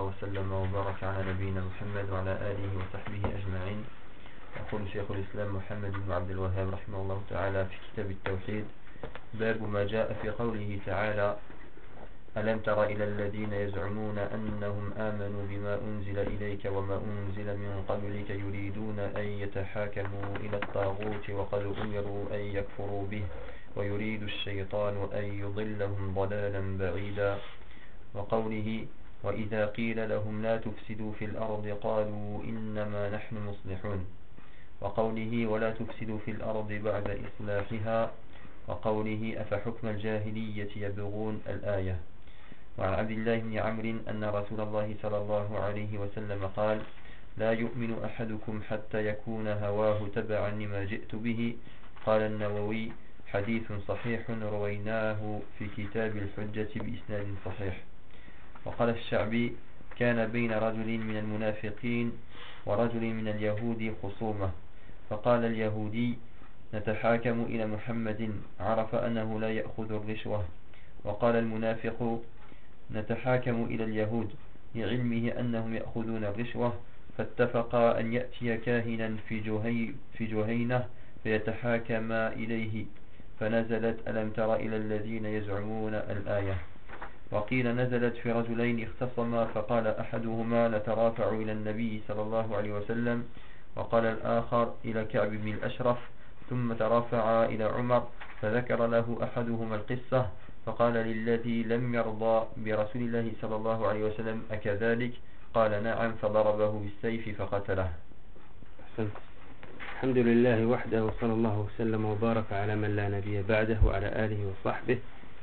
الله وسلم وبارك على نبينا محمد وعلى آله وصحبه أجمعين. يقول شيخ الإسلام محمد بن عبد الوهاب رحمه الله تعالى في كتاب التوحيد: باب ما جاء في قوله تعالى: ألم تر إلى الذين يزعمون أنهم آمنوا بما أنزل إليك وما أنزل من قبلك يريدون أن يتحاكموا إلى الطاغوت وقد أمروا أن يكفروا به ويريد الشيطان أن يضلهم ضلالا بعيدا. وقوله: وإذا قيل لهم لا تفسدوا في الأرض قالوا إنما نحن مصلحون. وقوله: ولا تفسدوا في الأرض بعد إصلاحها. وقوله: أفحكم الجاهلية يبغون الآية. وعن عبد الله بن عمرو أن رسول الله صلى الله عليه وسلم قال: لا يؤمن أحدكم حتى يكون هواه تبعا لما جئت به. قال النووي: حديث صحيح رويناه في كتاب الحجة بإسناد صحيح. وقال الشعبي: كان بين رجل من المنافقين ورجل من اليهود خصومة، فقال اليهودي: نتحاكم إلى محمد، عرف أنه لا يأخذ الرشوة. وقال المنافق: نتحاكم إلى اليهود، لعلمه أنهم يأخذون الرشوة، فاتفقا أن يأتي كاهنا في جهينة فيتحاكما إليه، فنزلت ألم تر إلى الذين يزعمون الآية. وقيل نزلت في رجلين اختصما، فقال أحدهما: نترافع إلى النبي صلى الله عليه وسلم، وقال الآخر إلى كعب بن الأشرف، ثم ترافعا إلى عمر، فذكر له أحدهما القصة، فقال للذي لم يرضى برسول الله صلى الله عليه وسلم: أكذلك؟ قال: نعم، فضربه بالسيف فقتله. أحسنت. الحمد لله وحده، وصلى الله وسلم وبارك على من لا نبي بعده وعلى آله وصحبه.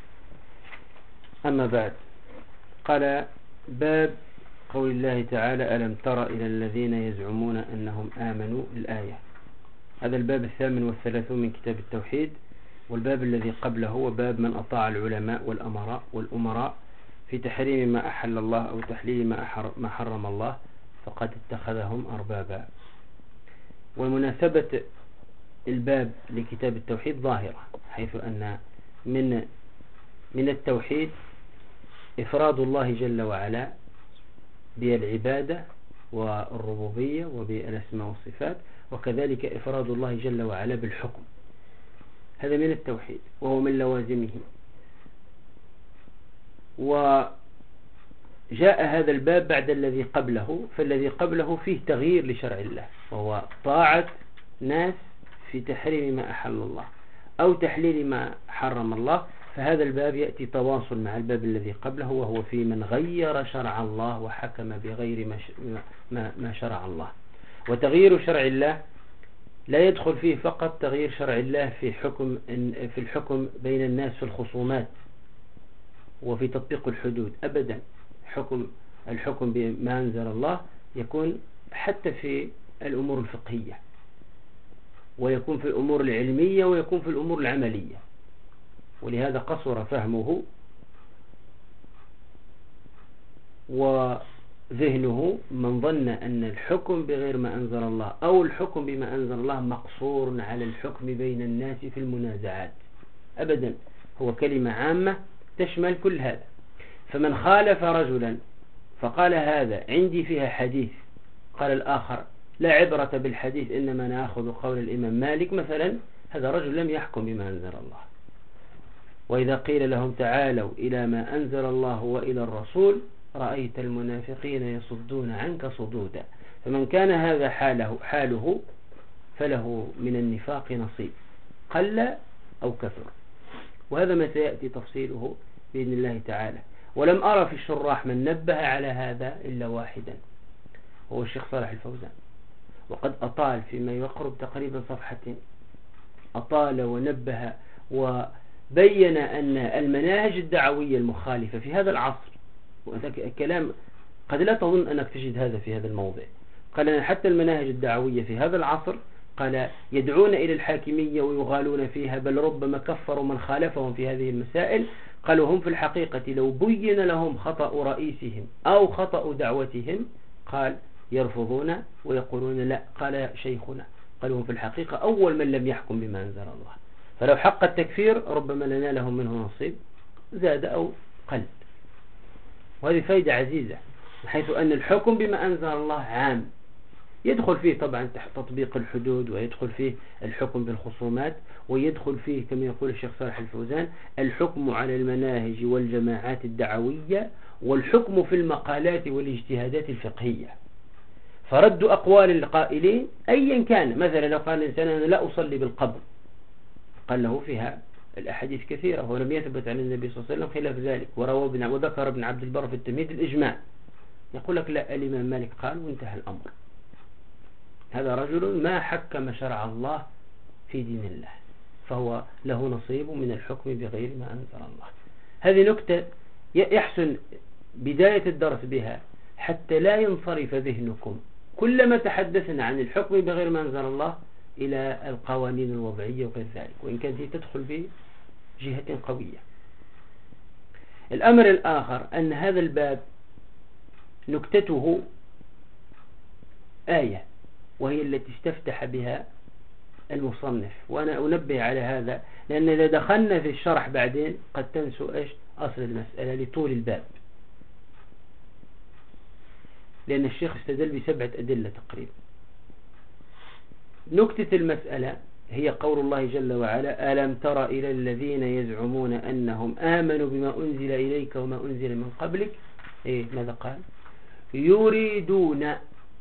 أما بعد، قال: باب قول الله تعالى: ألم تر إلى الذين يزعمون أنهم آمنوا. الآية. هذا الباب 38 من كتاب التوحيد. والباب الذي قبله هو باب من أطاع العلماء والأمراء في تحريم ما أحل الله أو تحليل ما حرم الله فقد اتخذهم أربابا. ومناسبة الباب لكتاب التوحيد ظاهرة، حيث أن من التوحيد إفراد الله جل وعلا بالعبادة والربوبية وبالأسماء والصفات، وكذلك إفراد الله جل وعلا بالحكم. هذا من التوحيد وهو من لوازمه. وجاء هذا الباب بعد الذي قبله، فالذي قبله فيه تغيير لشرع الله، وهو طاعة ناس في تحريم ما أحل الله أو تحليل ما حرم الله. فهذا الباب يأتي تواصل مع الباب الذي قبله، وهو في من غير شرع الله وحكم بغير ما شرع الله. وتغيير شرع الله لا يدخل فيه فقط تغيير شرع الله في الحكم بين الناس في الخصومات وفي تطبيق الحدود، أبدا. الحكم بما أنزل الله يكون حتى في الأمور الفقهية، ويكون في الأمور العلمية، ويكون في الأمور العملية. ولهذا قصر فهمه وذهنه من ظن أن الحكم بغير ما أنزل الله أو الحكم بما أنزل الله مقصور على الحكم بين الناس في المنازعات. أبدا، هو كلمة عامة تشمل كل هذا. فمن خالف رجلا فقال: هذا عندي فيها حديث، قال الآخر: لا عبرة بالحديث، إنما نأخذ قول الإمام مالك مثلا، هذا رجل لم يحكم بما أنزل الله. وإذا قيل لهم تعالوا إلى ما أنزل الله وإلى الرسول رأيت المنافقين يصدون عنك صدودا. فمن كان هذا حاله فله من النفاق نصيب، قل أو كثر. وهذا ما سيأتي تفصيله بإذن الله تعالى. ولم أرى في الشراح من نبه على هذا إلا واحدا، هو الشيخ صالح الفوزان. وقد أطال فيما يقرب تقريبا صفحتين، أطال ونبه وبين أن المناهج الدعوية المخالفة في هذا العصر، وهذا كلام قد لا تظن أنك تجد هذا في هذا الموضع. قال أن حتى المناهج الدعوية في هذا العصر قال يدعون إلى الحاكمية ويغالون فيها، بل ربما كفروا من خالفهم في هذه المسائل. قالوا هم في الحقيقة لو بين لهم خطأ رئيسهم أو خطأ دعوتهم قال يرفضون ويقولون لا. قال شيخنا، قالوا هم في الحقيقة أول من لم يحكم بما أنزل الله، فلو حق التكفير ربما لنالهم منه نصيب زاد أو قل. وهذه فائدة عزيزة، من حيث أن الحكم بما أنزل الله عام، يدخل فيه طبعا تحت تطبيق الحدود، ويدخل فيه الحكم بالخصومات، ويدخل فيه كما يقول الشيخ صالح الفوزان الحكم على المناهج والجماعات الدعوية، والحكم في المقالات والاجتهادات الفقهية. فرد أقوال القائلين أيا كان، مثلا لو قال الإنسان أنا لا أصلي بالقبر، قال له فيها الأحاديث كثيرة ولم يثبت عن النبي صلى الله عليه وسلم خلاف ذلك، وذكر ابن عبد البر في التمهيد الإجماع. يقول لك لا، الإمام مالك قال وانتهى الأمر. هذا رجل ما حكم شرع الله في دين الله، فهو له نصيب من الحكم بغير ما أنزل الله. هذه نكتة يحسن بداية الدرس بها حتى لا ينصرف ذهنكم كلما تحدثنا عن الحكم بغير ما أنزل الله إلى القوانين الوضعية وغير ذلك، وإن كانت هي تدخل بجهة قوية. الأمر الآخر أن هذا الباب نكتته آية، وهي التي استفتح بها المصنف، وأنا أنبه على هذا لأن إذا دخلنا في الشرح بعدين قد تنسوا إيش أصل المسألة لطول الباب، لأن الشيخ استدل ب7 أدلة تقريبا. نكتة المسألة هي قول الله جل وعلا ألم تر إلى الذين يزعمون أنهم آمنوا بما أنزل إليك وما أنزل من قبلك. ماذا قال؟ يريدون.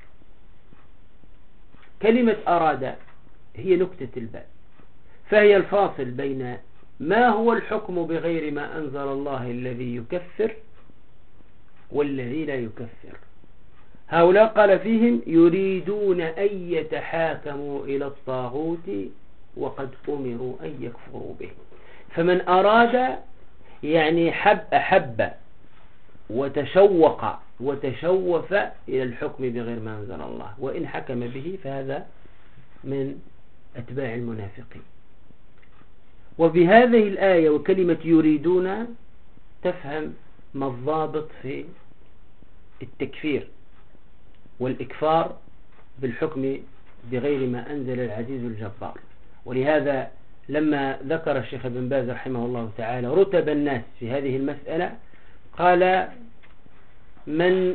كلمة أراد هي نكتة الباب، فهي الفاصل بين ما هو الحكم بغير ما أنزل الله الذي يكفر والذي لا يكفر. هؤلاء قال فيهم يريدون أن يتحاكموا إلى الطاغوت وقد أمروا أن يكفروا به. فمن أراد يعني أحب وتشوق وتشوف إلى الحكم بغير ما أنزل الله، وإن حكم به فهذا من أتباع المنافقين. وبهذه الآية وكلمة يريدون تفهم ما الضابط في التكفير والإكفار بالحكم بغير ما أنزل العزيز الجبار. ولهذا لما ذكر الشيخ ابن باز رحمه الله تعالى رتب الناس في هذه المسألة قال من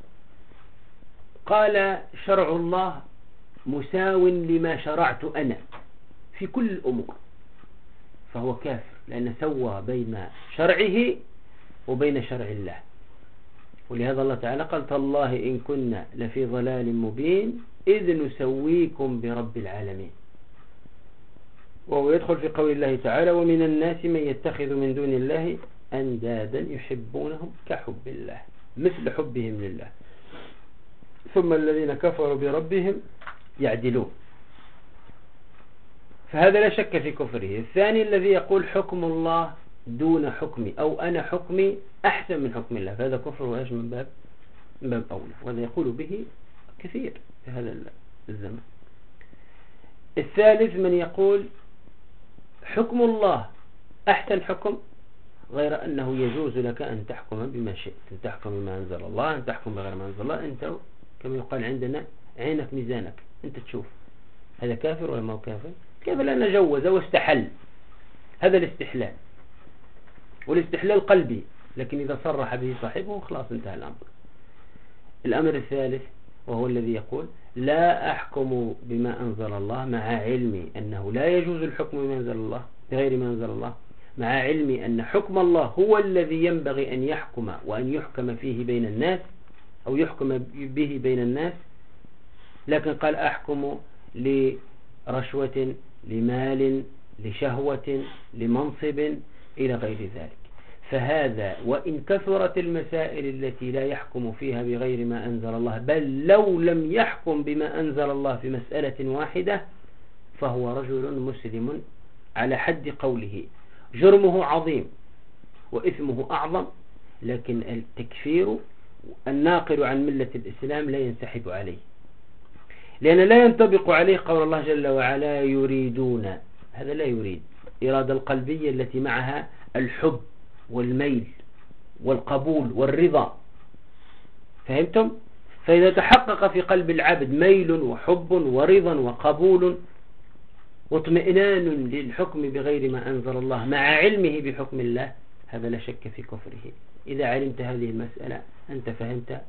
قال شرع الله مساو لما شرعت أنا في كل الأمور فهو كافر، لأن سوى بين شرعه وبين شرع الله. ولهذا الله تعالى قال تالله إن كنا لفي ضلال مبين إذ نسويكم برب العالمين. وهو يدخل في قول الله تعالى ومن الناس من يتخذ من دون الله أندادا يحبونهم كحب الله مثل حبهم لله ثم الذين كفروا بربهم يعدلون. فهذا لا شك في كفره. الثاني الذي يقول حكم الله دون حكمي أو أنا حكمي أحسن من حكم الله، فهذا كفر وإيش من باب أولى، وهذا يقول به كثير في هذا الزمن. الثالث من يقول حكم الله أحسن حكم، غير أنه يجوز لك أن تحكم بما شئت، أن تحكم بما أنزل الله، أن تحكم بغير ما أنزل الله. أنت كما يقال عندنا عينك ميزانك، أنت تشوف هذا كافر ولا ما هو كافر. كيف لأنه جوز واستحل، هذا الاستحلال، والاستحلال قلبي، لكن إذا صرح به صاحبه خلاص انتهى الأمر. الأمر الثالث وهو الذي يقول لا أحكم بما أنزل الله مع علمي أنه لا يجوز الحكم بما أنزل الله بغير ما أنزل الله، مع علمي أن حكم الله هو الذي ينبغي أن يحكم وأن يحكم فيه بين الناس أو يحكم به بين الناس، لكن قال أحكم لرشوة لمال لشهوة لمنصب إلى غير ذلك. فهذا وإن كثرت المسائل التي لا يحكم فيها بغير ما أنزل الله، بل لو لم يحكم بما أنزل الله في مسألة واحدة فهو رجل مسلم على حد قوله، جرمه عظيم وإثمه أعظم، لكن التكفير الناقل عن ملة الإسلام لا ينسحب عليه، لأن لا ينطبق عليه قول الله جل وعلا يريدون. هذا لا يريد، إرادة القلبية التي معها الحب والميل والقبول والرضا. فهمتم؟ فإذا تحقق في قلب العبد ميل وحب ورضا وقبول واطمئنان للحكم بغير ما أنزل الله مع علمه بحكم الله، هذا لا شك في كفره. إذا علمت هذه المسألة أنت فهمت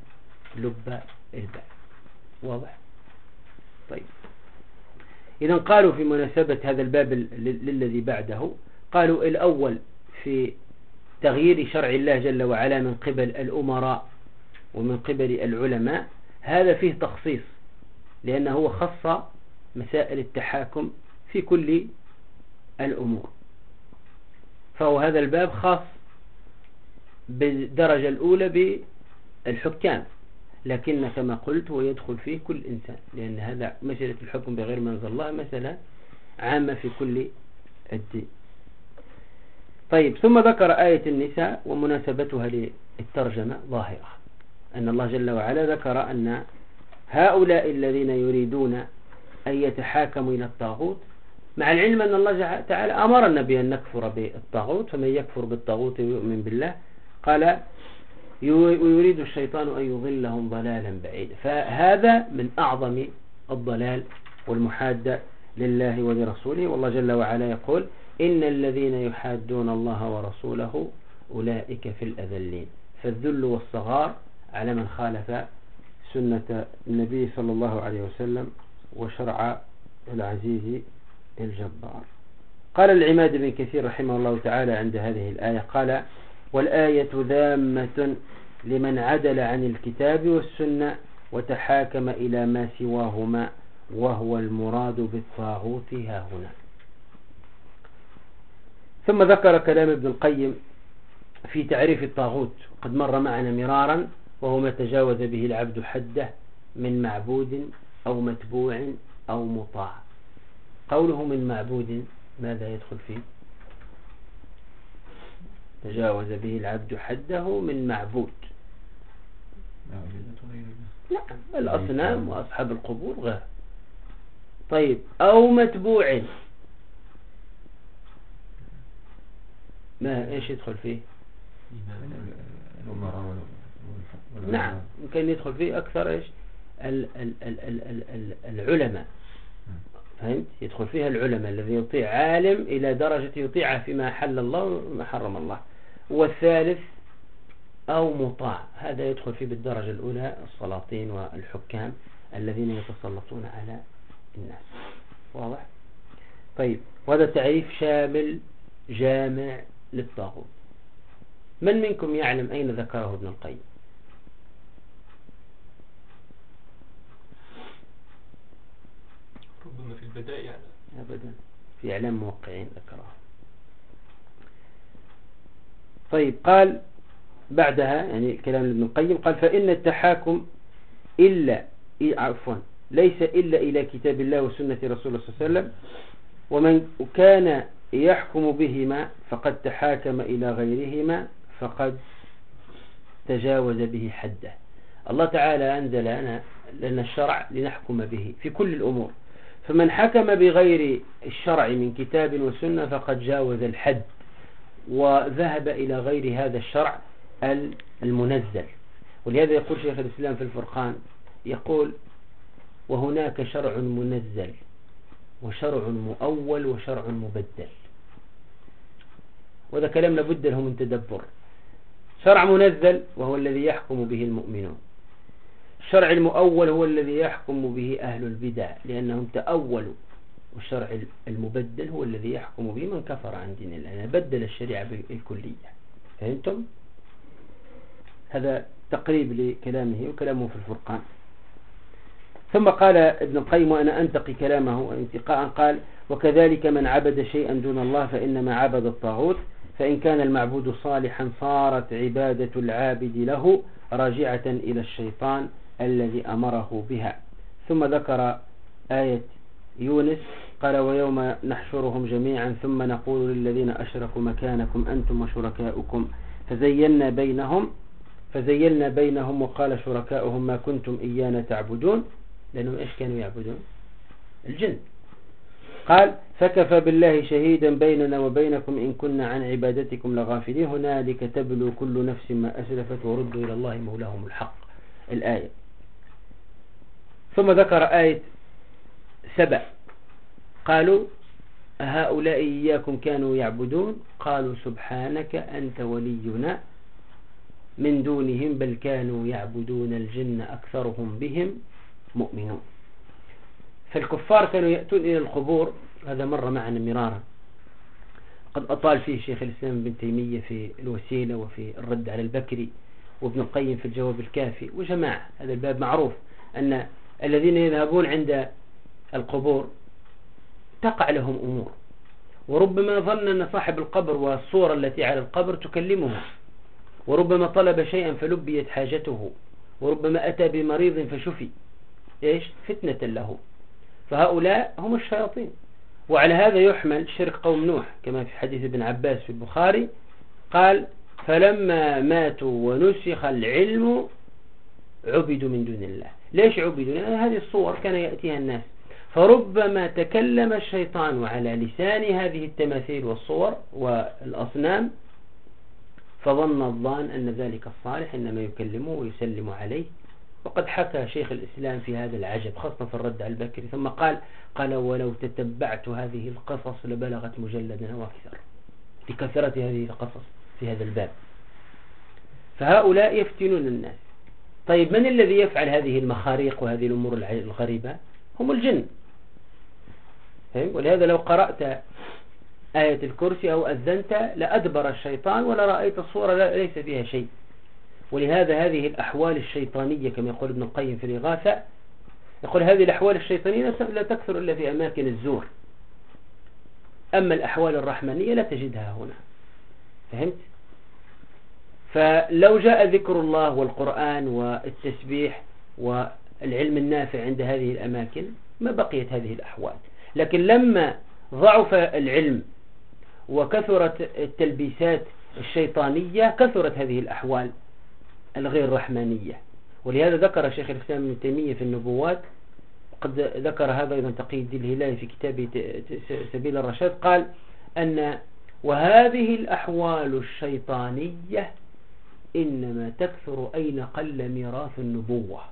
لب الباء. واضح؟ طيب، إذا قالوا في مناسبة هذا الباب للذي بعده، قالوا الأول في تغيير شرع الله جل وعلا من قبل الأمراء ومن قبل العلماء، هذا فيه تخصيص، لأنه هو خص مسائل التحاكم في كل الأمور، فهو هذا الباب خاص بالدرجة الأولى بالحكام، لكن كما قلت هو يدخل فيه كل إنسان، لأن هذا مسألة الحكم بغير ما أنزل الله مسألة عامة في كل الدين. طيب، ثم ذكر آية النساء ومناسبتها للترجمة ظاهرة، أن الله جل وعلا ذكر أن هؤلاء الذين يريدون أن يتحاكموا إلى الطاغوت، مع العلم أن الله تعالى أمر النبي أن نكفر بالطاغوت، فمن يكفر بالطاغوت ويؤمن بالله قال ويريد الشيطان أن يضلهم ضلالا بعيدا. فهذا من أعظم الضلال والمحادة لله ولرسوله، والله جل وعلا يقول إن الذين يحادون الله ورسوله أولئك في الأذلين. فالذل والصغار على من خالف سنة النبي صلى الله عليه وسلم وشرع العزيز الجبار. قال العماد بن كثير رحمه الله تعالى عند هذه الآية، قال والآية ذامة لمن عدل عن الكتاب والسنة وتحاكم إلى ما سواهما، وهو المراد بالطاغوت ها هنا. ثم ذكر كلام ابن القيم في تعريف الطاغوت، قد مر معنا مرارا، وهو ما تجاوز به العبد حده من معبود أو متبوع أو مطاع. قوله من معبود ماذا يدخل فيه؟ تجاوز به العبد حده من معبود، نعم، الأصنام وأصحاب القبور غير. طيب، أو متبوع، ما إيش يدخل فيه؟ نعم، ممكن يدخل فيه أكثر إيش العلماء، فهمت؟ يدخل فيها العلماء الذي يطيع عالم إلى درجة يطيعه فيما حل الله وما حرم الله. والثالث أو مطاع، هذا يدخل فيه بالدرجة الأولى السلاطين والحكام الذين يتسلطون على الناس. واضح؟ طيب، وهذا تعريف شامل جامع للطاغوت. من منكم يعلم أين ذكره ابن القيم؟ ربما في البدائع. أبدا، في إعلام موقعين ذكره. طيب، قال بعدها يعني كلام ابن القيم، قال فإن التحاكم ليس إلا إلى كتاب الله وسنة رسوله صلى الله عليه وسلم، ومن كان يحكم بهما فقد تحاكم إلى غيرهما فقد تجاوز به حده. الله تعالى أنزل لنا الشرع لنحكم به في كل الأمور، فمن حكم بغير الشرع من كتاب وسنة فقد جاوز الحد وذهب إلى غير هذا الشرع المنزل. ولهذا يقول شيخ الإسلام في الفرقان، يقول وهناك شرع منزل وشرع مؤول وشرع مبدل. وهذا كلام لابد له من تدبر. شرع منزل وهو الذي يحكم به المؤمنون، الشرع المؤول هو الذي يحكم به أهل البدع لأنهم تأولوا، والشرع المبدل هو الذي يحكم به من كفر عن دين الله، يعني بدل الشريعة بالكلية. فهمتم؟ هذا تقريب لكلامه وكلامه في الفرقان. ثم قال ابن القيم وأنا أنتقي كلامه انتقاء، قال وكذلك من عبد شيئا دون الله فإنما عبد الطاغوت، فإن كان المعبود صالحا صارت عبادة العابد له راجعة إلى الشيطان الذي أمره بها. ثم ذكر آية يونس، قال ويوم نحشرهم جميعا ثم نقول للذين أشركوا مكانكم أنتم وشركاؤكم فزيلنا بينهم وقال شركاؤهم ما كنتم إيانا تعبدون، لأنهم إيش كانوا يعبدون؟ الجن. قال فكفى بالله شهيدا بيننا وبينكم إن كنا عن عبادتكم لغافلين هنالك تبلو كل نفس ما أسلفت وردوا إلى الله مولاهم الحق. الآية. ثم ذكر آية سبأ، قالوا هؤلاء إياكم كانوا يعبدون قالوا سبحانك أنت ولينا من دونهم بل كانوا يعبدون الجن أكثرهم بهم مؤمنون. فالكفار كانوا يأتون إلى القبور، هذا مر معنا مرارا، قد أطال فيه شيخ الإسلام ابن تيمية في الوسيلة وفي الرد على البكري، وابن القيم في الجواب الكافي وجماعة. هذا الباب معروف أن الذين يذهبون عند القبور تقع لهم أمور، وربما ظن أن صاحب القبر والصورة التي على القبر تكلمه، وربما طلب شيئا فلبيت حاجته، وربما أتى بمريض فشفي، إيش؟ فتنة له. فهؤلاء هم الشياطين. وعلى هذا يحمل شرك قوم نوح كما في حديث ابن عباس في البخاري، قال فلما ماتوا ونسخ العلم عبدوا من دون الله. ليش عبدوا؟ لأن هذه الصور كان يأتيها الناس، فربما تكلم الشيطان على لسان هذه التماثيل والصور والأصنام، فظن الظان أن ذلك الصالح إنما يكلمه ويسلم عليه. وقد حكى شيخ الإسلام في هذا العجب خاصة في الرد على البكري، ثم قال ولو تتبعت هذه القصص لبلغت مجلدا وأكثر، لكثرة هذه القصص في هذا الباب. فهؤلاء يفتنون الناس. طيب من الذي يفعل هذه المخاريق وهذه الأمور الغريبة؟ هم الجن. ولهذا لو قرأت آية الكرسي أو أذنت لأدبر الشيطان ولا رأيت الصورة ليس فيها شيء. ولهذا هذه الأحوال الشيطانية كما يقول ابن القيم في الإغاثة، يقول هذه الأحوال الشيطانية لا تكثر إلا في أماكن الزور، أما الأحوال الرحمانية لا تجدها هنا. فهمت؟ فلو جاء ذكر الله والقرآن والتسبيح والعلم النافع عند هذه الأماكن ما بقيت هذه الأحوال. لكن لما ضعف العلم وكثرت التلبيسات الشيطانية كثرت هذه الأحوال الغير رحمانية. ولهذا ذكر شيخ الإسلام ابن تيمية في النبوات، قد ذكر هذا أيضا تقي الدين الهلالي في كتابه سبيل الرشاد، قال أن وهذه الأحوال الشيطانية إنما تكثر أين قل ميراث النبوة.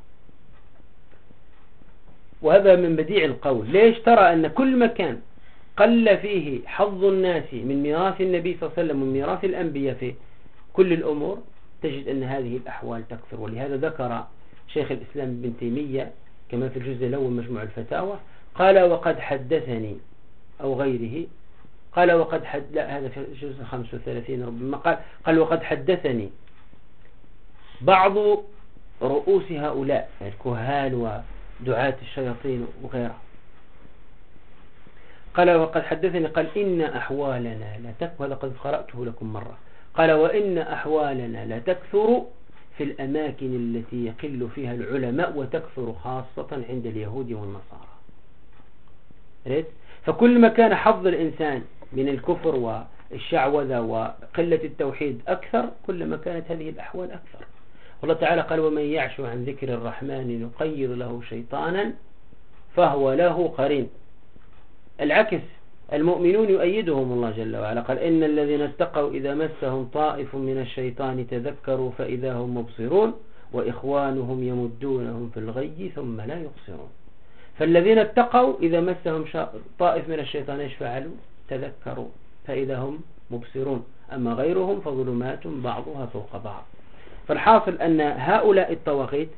وهذا من بديع القول. ليش؟ ترى أن كل مكان قل فيه حظ الناس من ميراث النبي صلى الله عليه وسلم ومن ميراث الأنبياء في كل الأمور تجد أن هذه الأحوال تكثر. ولهذا ذكر شيخ الإسلام ابن تيمية كما في الجزء الأول مجموع الفتاوى، قال وقد حدثني أو غيره، قال وقد لا هذا في الجزء 35 ربما، قال وقد حدثني بعض رؤوس هؤلاء الكهان ودعاة الشياطين وغيره، قال وقد حدثني قال إن أحوالنا لا تكثر، هذا قد قرأته لكم مرة، قال وإن أحوالنا لا تكثر في الأماكن التي يقل فيها العلماء وتكثر خاصة عند اليهود والنصارى. فكل ما كان حظ الإنسان من الكفر والشعوذة وقلة التوحيد أكثر كلما كانت هذه الأحوال أكثر. والله تعالى قال ومن يعش عن ذكر الرحمن نقيض له شيطانا فهو له قرين. العكس المؤمنون يؤيدهم الله جل وعلا، قال إن الذين اتقوا إذا مسهم طائف من الشيطان تذكروا فإذا هم مبصرون وإخوانهم يمدونهم في الغي ثم لا يقصرون. فالذين اتقوا إذا مسهم طائف من الشيطان ايش فعلوا؟ تذكروا فإذا هم مبصرون، أما غيرهم فظلمات بعضها فوق بعض. فالحاصل أن هؤلاء الطواغيت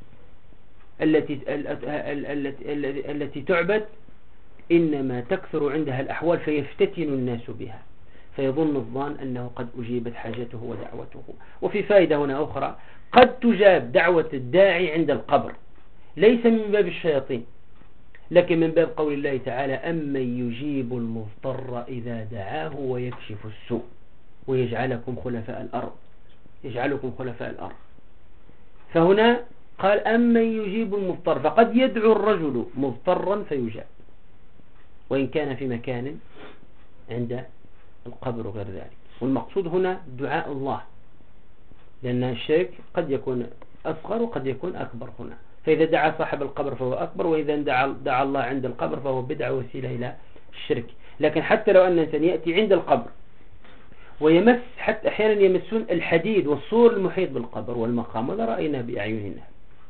التي تعبد إنما تكثر عندها الأحوال فيفتتن الناس بها، فيظن الظان أنه قد أجيبت حاجته ودعوته. وفي فائدة هنا أخرى، قد تجاب دعوة الداعي عند القبر ليس من باب الشياطين لكن من باب قول الله تعالى أمن يجيب المضطر إذا دعاه ويكشف السوء ويجعلكم خلفاء الأرض، يجعلكم خلفاء الأرض. فهنا قال أمن يجيب المضطر، فقد يدعو الرجل مضطرا فيجاب وإن كان في مكان عند القبر وغير ذلك. والمقصود هنا دعاء الله، لأن الشرك قد يكون أصغر وقد يكون أكبر هنا. فإذا دعا صاحب القبر فهو أكبر، وإذا دعا الله عند القبر فهو بدعة وسيلة إلى الشرك. لكن حتى لو أن الإنسان يأتي عند القبر ويمس، حتى أحيانا يمسون الحديد والسور المحيط بالقبر والمقام، ولا رأينا بأعيننا،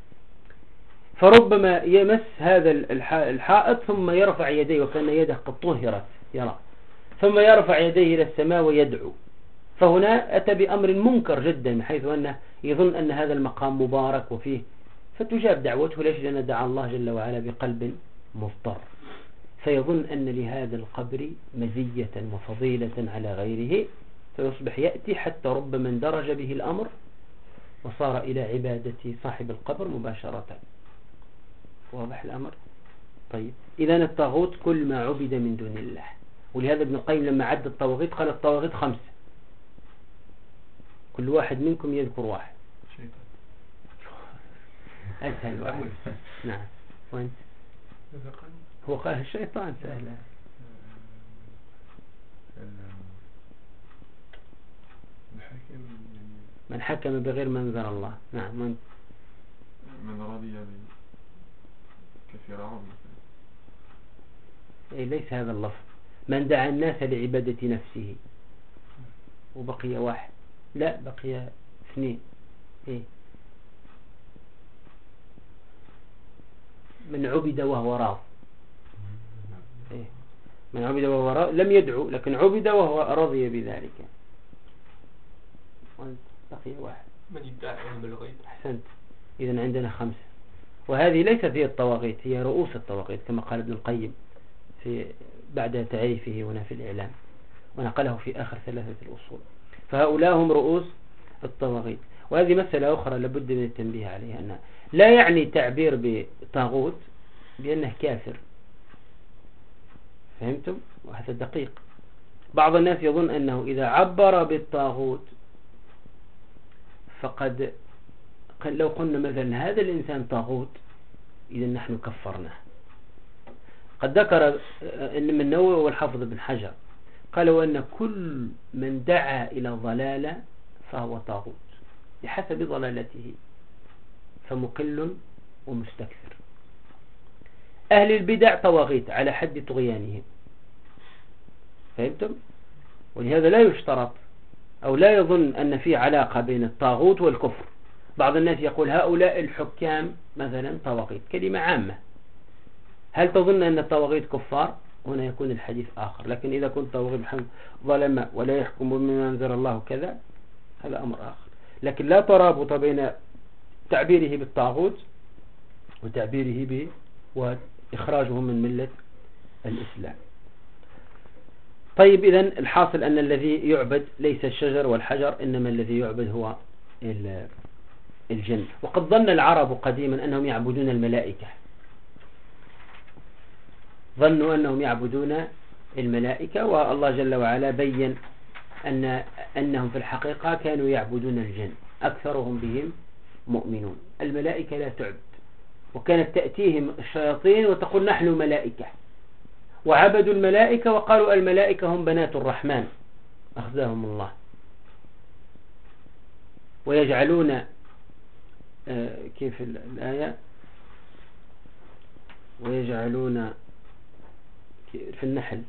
فربما يمس هذا الحائط ثم يرفع يديه وكأن يده قد طهرت يرى، ثم يرفع يديه إلى السماء ويدعو، فهنا أتى بأمر منكر جدا، من حيث أنه يظن أن هذا المقام مبارك وفيه، فتجاب دعوته. ليش؟ لأن دعا الله جل وعلا بقلب مضطر، فيظن أن لهذا القبر مزية وفضيلة على غيره، فيصبح يأتي حتى ربما اندرج به الأمر وصار إلى عبادة صاحب القبر مباشرة. واضح الأمر؟ طيب، إذا الطاغوت كل ما عبد من دون الله. ولهذا ابن القيم لما عد الطواغيت قال الطواغيت 5، كل واحد منكم يذكر واحد. أسهل واحد. نعم. وانت؟ هو قال الشيطان سهلة. من حكم بغير ما أنزل الله. نعم. من رضي كفرعون. ليس هذا اللفظ. من دعا الناس لعبادة نفسه، وبقي واحد. لا، بقي 2. من عبد وهو راض. من عبد وهو راض لم يدعو، لكن عبد وهو رضي بذلك. بقي واحد. من يدعي علم الغيب. أحسنت. إذن عندنا 5، وهذه ليست هي الطواغيت، هي رؤوس الطواغيت كما قال ابن القيم في بعد تعريفه هنا في الإعلام، ونقله في آخر 3 الأصول. فهؤلاء هم رؤوس الطواغيت. وهذه مسألة أخرى لابد من التنبيه عليها، أنها لا يعني تعبير بطاغوت بأنه كافر. فهمتم؟ وهذا دقيق. بعض الناس يظن أنه إذا عبر بالطاغوت فقد لو قلنا مثلا هذا الإنسان طاغوت إذا نحن كفرناه. قد ذكر أن من النووي والحافظ بن حجر قالوا أن كل من دعا إلى ضلالة فهو طاغوت بحسب ضلالته، فمقل ومستكثر. أهل البدع طواغيت على حد طغيانهم. فهمتم؟ ولهذا لا يشترط أو لا يظن أن في علاقة بين الطاغوت والكفر. بعض الناس يقول هؤلاء الحكام مثلا طواغيت، كلمة عامة. هل تظن أن الطواغيت كفار؟ هنا يكون الحديث آخر. لكن إذا كنت طواغيت ظلماء ولا يحكم بما أنزل الله كذا، هذا أمر آخر. لكن لا ترابط بين تعبيره بالطاغوت وتعبيره وإخراجهم من ملة الإسلام. طيب، إذن الحاصل أن الذي يعبد ليس الشجر والحجر، إنما الذي يعبد هو الجن. وقد ظن العرب قديما أنهم يعبدون الملائكة، ظنوا أنهم يعبدون الملائكة، والله جل وعلا بين أنهم في الحقيقة كانوا يعبدون الجن، أكثرهم بهم مؤمنون. الملائكة لا تعبد، وكانت تأتيهم الشياطين وتقول نحن ملائكة، وعبدوا الملائكة وقالوا الملائكة هم بنات الرحمن أخزاهم الله. ويجعلون كيف الآية، ويجعلون في النحل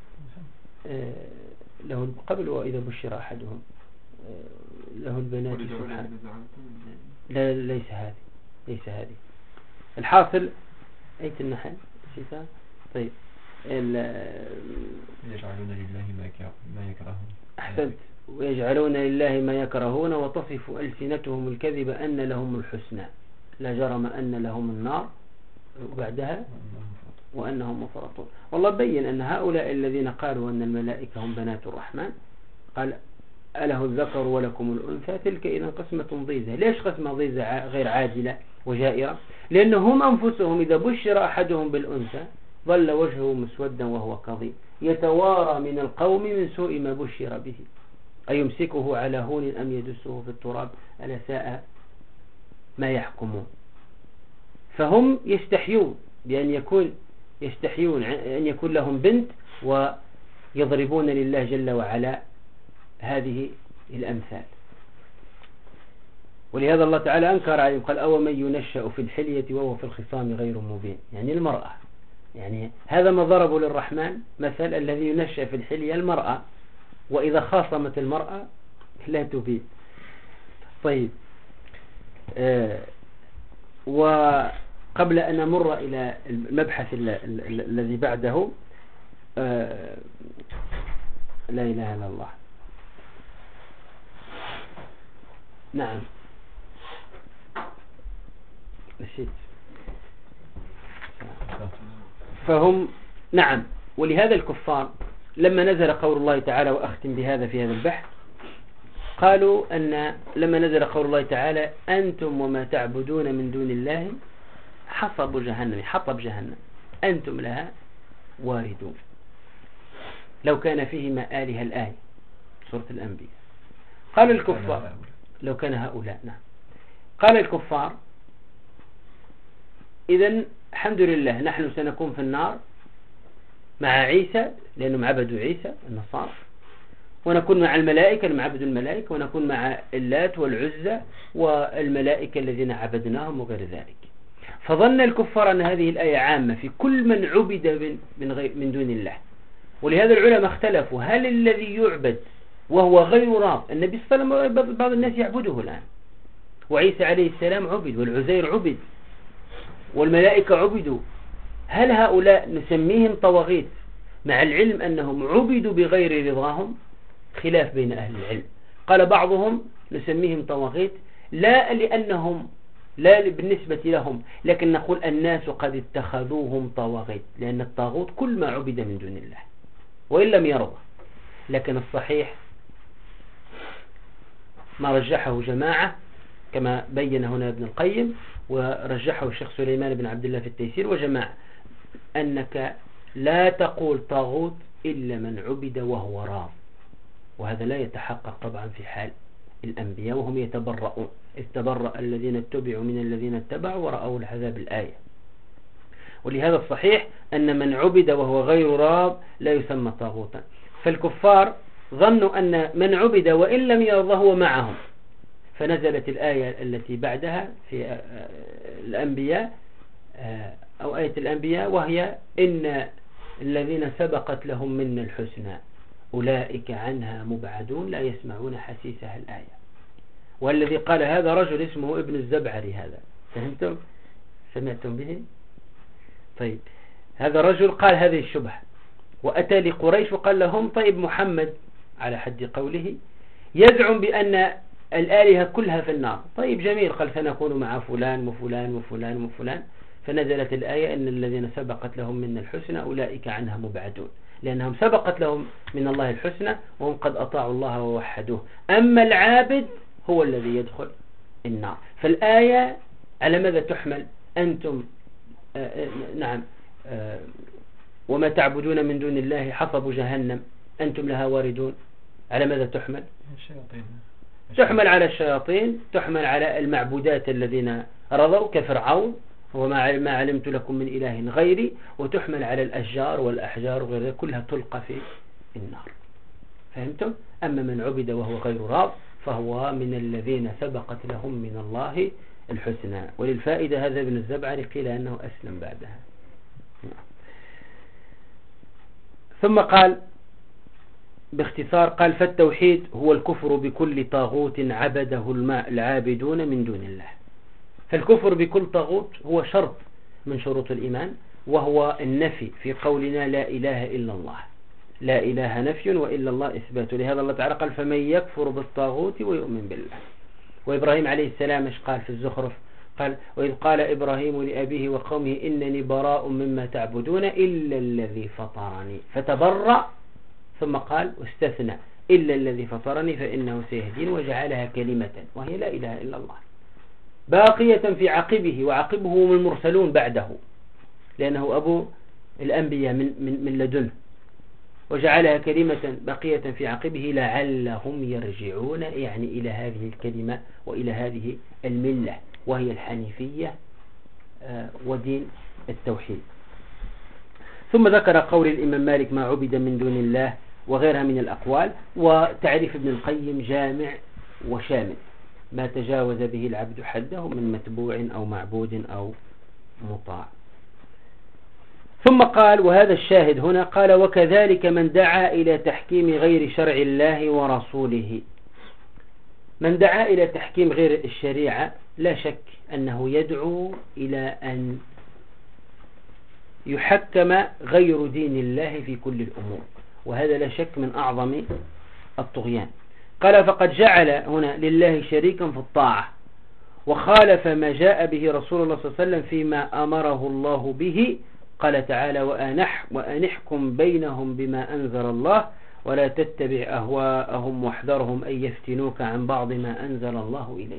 له قبل وإذا بشر أحدهم له البنات سبحانه. لا، ليس هذه. الحاصل أية النحل شفاء. طيب، يجعلون لله ما يكرهون. أحسنت. ويجعلون لله ما يكرهون وتصف ألسنتهم الكذب أن لهم الحسنى لا جرم أن لهم النار وبعدها وأنهم مفرطون. والله بين أن هؤلاء الذين قالوا أن الملائكة هم بنات الرحمن قال أله الذكر ولكم الأنثى تلك إذا قسمة ضيزة. ليش قسمة ضيزة غير عادلة وجائرة؟ لأنهم أنفسهم إذا بشر أحدهم بالأنثى ظل وجهه مسودا وهو كظيم يتوارى من القوم من سوء ما بشر به أيمسكه على هون أم يدسه في التراب ألا ساء ما يحكمون. فهم يستحيون أن يكون لهم بنت ويضربون لله جل وعلا هذه الأمثال. ولهذا الله تعالى أنكر عليهم قال أو من ينشأ في الحلية وهو في الخصام غير مبين. يعني المرأة، يعني هذا ما ضربوا للرحمن مثل الذي ينشأ في الحلية المرأة، وإذا خاصمت المرأة لا تبين. طيب، وقبل أن نمر إلى المبحث الذي بعده، لا إله إلا الله. نعم نسيت. فهم نعم. ولهذا الكفار لما نزل قول الله تعالى، وأختم بهذا في هذا البحث، قالوا أن لما نزل قول الله تعالى أنتم وما تعبدون من دون الله حطب جهنم أنتم لها واردون. لو كان فيهما آلهة، الآية سورة الأنبياء. قال الكفار لو كان هؤلاء، نعم، قال الكفار إذن الحمد لله نحن سنكون في النار مع عيسى لأنهم عبدوا عيسى النصارى، ونكون مع الملائكة لما عبدوا الملائكة، ونكون مع اللات والعزى والملائكة الذين عبدناهم وغير ذلك. فظن الكفار أن هذه الآية عامة في كل من عبد من دون الله. ولهذا العلماء اختلفوا هل الذي يعبد وهو غير راض، النبي صلى الله عليه وسلم بعض الناس يعبده الآن، وعيسى عليه السلام عبد، والعزير عبد، والملائكة عبدوا، هل هؤلاء نسميهم طواغيت مع العلم أنهم عبدوا بغير رضاهم؟ خلاف بين أهل العلم. قال بعضهم نسميهم طواغيت لا لأنهم لا بالنسبة لهم، لكن نقول الناس قد اتخذوهم طواغيت، لأن الطاغوت كل ما عبد من دون الله وإن لم يرضى. لكن الصحيح ما رجحه جماعة كما بين هنا ابن القيم، ورجحه الشيخ سليمان بن عبد الله في التيسير وجماعة، أنك لا تقول طاغوت إلا من عبد وهو راض، وهذا لا يتحقق طبعا في حال الأنبياء وهم يتبرؤون، إذ تبرأ الذين اتبعوا من الذين اتبعوا ورأوا العذاب الآية. ولهذا الصحيح أن من عبد وهو غير راض لا يسمى طاغوتا. فالكفار ظنوا أن من عبد وإن لم يرضى هو معهم، فنزلت الآية التي بعدها في الأنبياء أو آية الأنبياء، وهي إن الذين سبقت لهم منا الحسنى أولئك عنها مبعدون لا يسمعون حسيسها الآية. والذي قال هذا رجل اسمه ابن الزبعري، هذا فهمتم؟ سمعتم به؟ طيب، هذا الرجل قال هذه الشبهة، وأتى لقريش وقال لهم طيب محمد على حد قوله يزعم بأن الآلهة كلها في النار. طيب جميل، قال سنكون مع فلان وفلان وفلان وفلان، فنزلت الآية إن الذين سبقت لهم من الحسنى أولئك عنها مبعدون، لأنهم سبقت لهم من الله الحسنى وهم قد أطاعوا الله ووحدوه. أما العابد هو الذي يدخل النار. فالآية على ماذا تحمل؟ أنتم نعم وما تعبدون من دون الله حطب جهنم أنتم لها واردون، على ماذا تحمل؟ تحمل على الشياطين، تحمل على المعبودات الذين رضوا كفرعون وما علمت لكم من إله غيري، وتحمل على الأشجار والأحجار وغيرها، كلها تلقى في النار. فهمتم؟ أما من عبد وهو غير راض فهو من الذين سبقت لهم من الله الحسنى. وللفائدة هذا ابن الزبعري قيل أنه أسلم بعدها. ثم قال باختصار، قال فالتوحيد هو الكفر بكل طاغوت عبده العابدون من دون الله. فالكفر بكل طاغوت هو شرط من شروط الإيمان، وهو النفي في قولنا لا إله إلا الله. لا إله نفي وإلا الله إثبات. لهذا الله تعالى قال فمن يكفر بالطاغوت ويؤمن بالله. وإبراهيم عليه السلام قال في الزخرف، قال وإذ قال إبراهيم لأبيه وقومه إنني براء مما تعبدون إلا الذي فطرني، فتبرأ ثم قال واستثنى إلا الذي فطرني فإنه سيهدين، وجعلها كلمة وهي لا إله إلا الله باقية في عقبه، وعقبه هم المرسلون بعده لأنه أبو الأنبياء من لدنه، وجعلها كلمة باقية في عقبه لعلهم يرجعون، يعني إلى هذه الكلمة وإلى هذه الملة وهي الحنيفية ودين التوحيد. ثم ذكر قول الإمام مالك ما عبد من دون الله وغيرها من الأقوال. وتعريف ابن القيم جامع وشامل، ما تجاوز به العبد حده من متبوع أو معبود أو مطاع. ثم قال وهذا الشاهد هنا، قال وكذلك من دعا إلى تحكيم غير شرع الله ورسوله. من دعا إلى تحكيم غير الشريعة لا شك أنه يدعو إلى أن يحكم غير دين الله في كل الأمور، وهذا لا شك من أعظم الطغيان. قال فقد جعل هنا لله شريكا في الطاعة وخالف ما جاء به رسول الله صلى الله عليه وسلم فيما أمره الله به. قال تعالى وأنحكم بينهم بما أنزل الله ولا تتبع أهواءهم واحذرهم أن يفتنوك عن بعض ما أنزل الله إليك.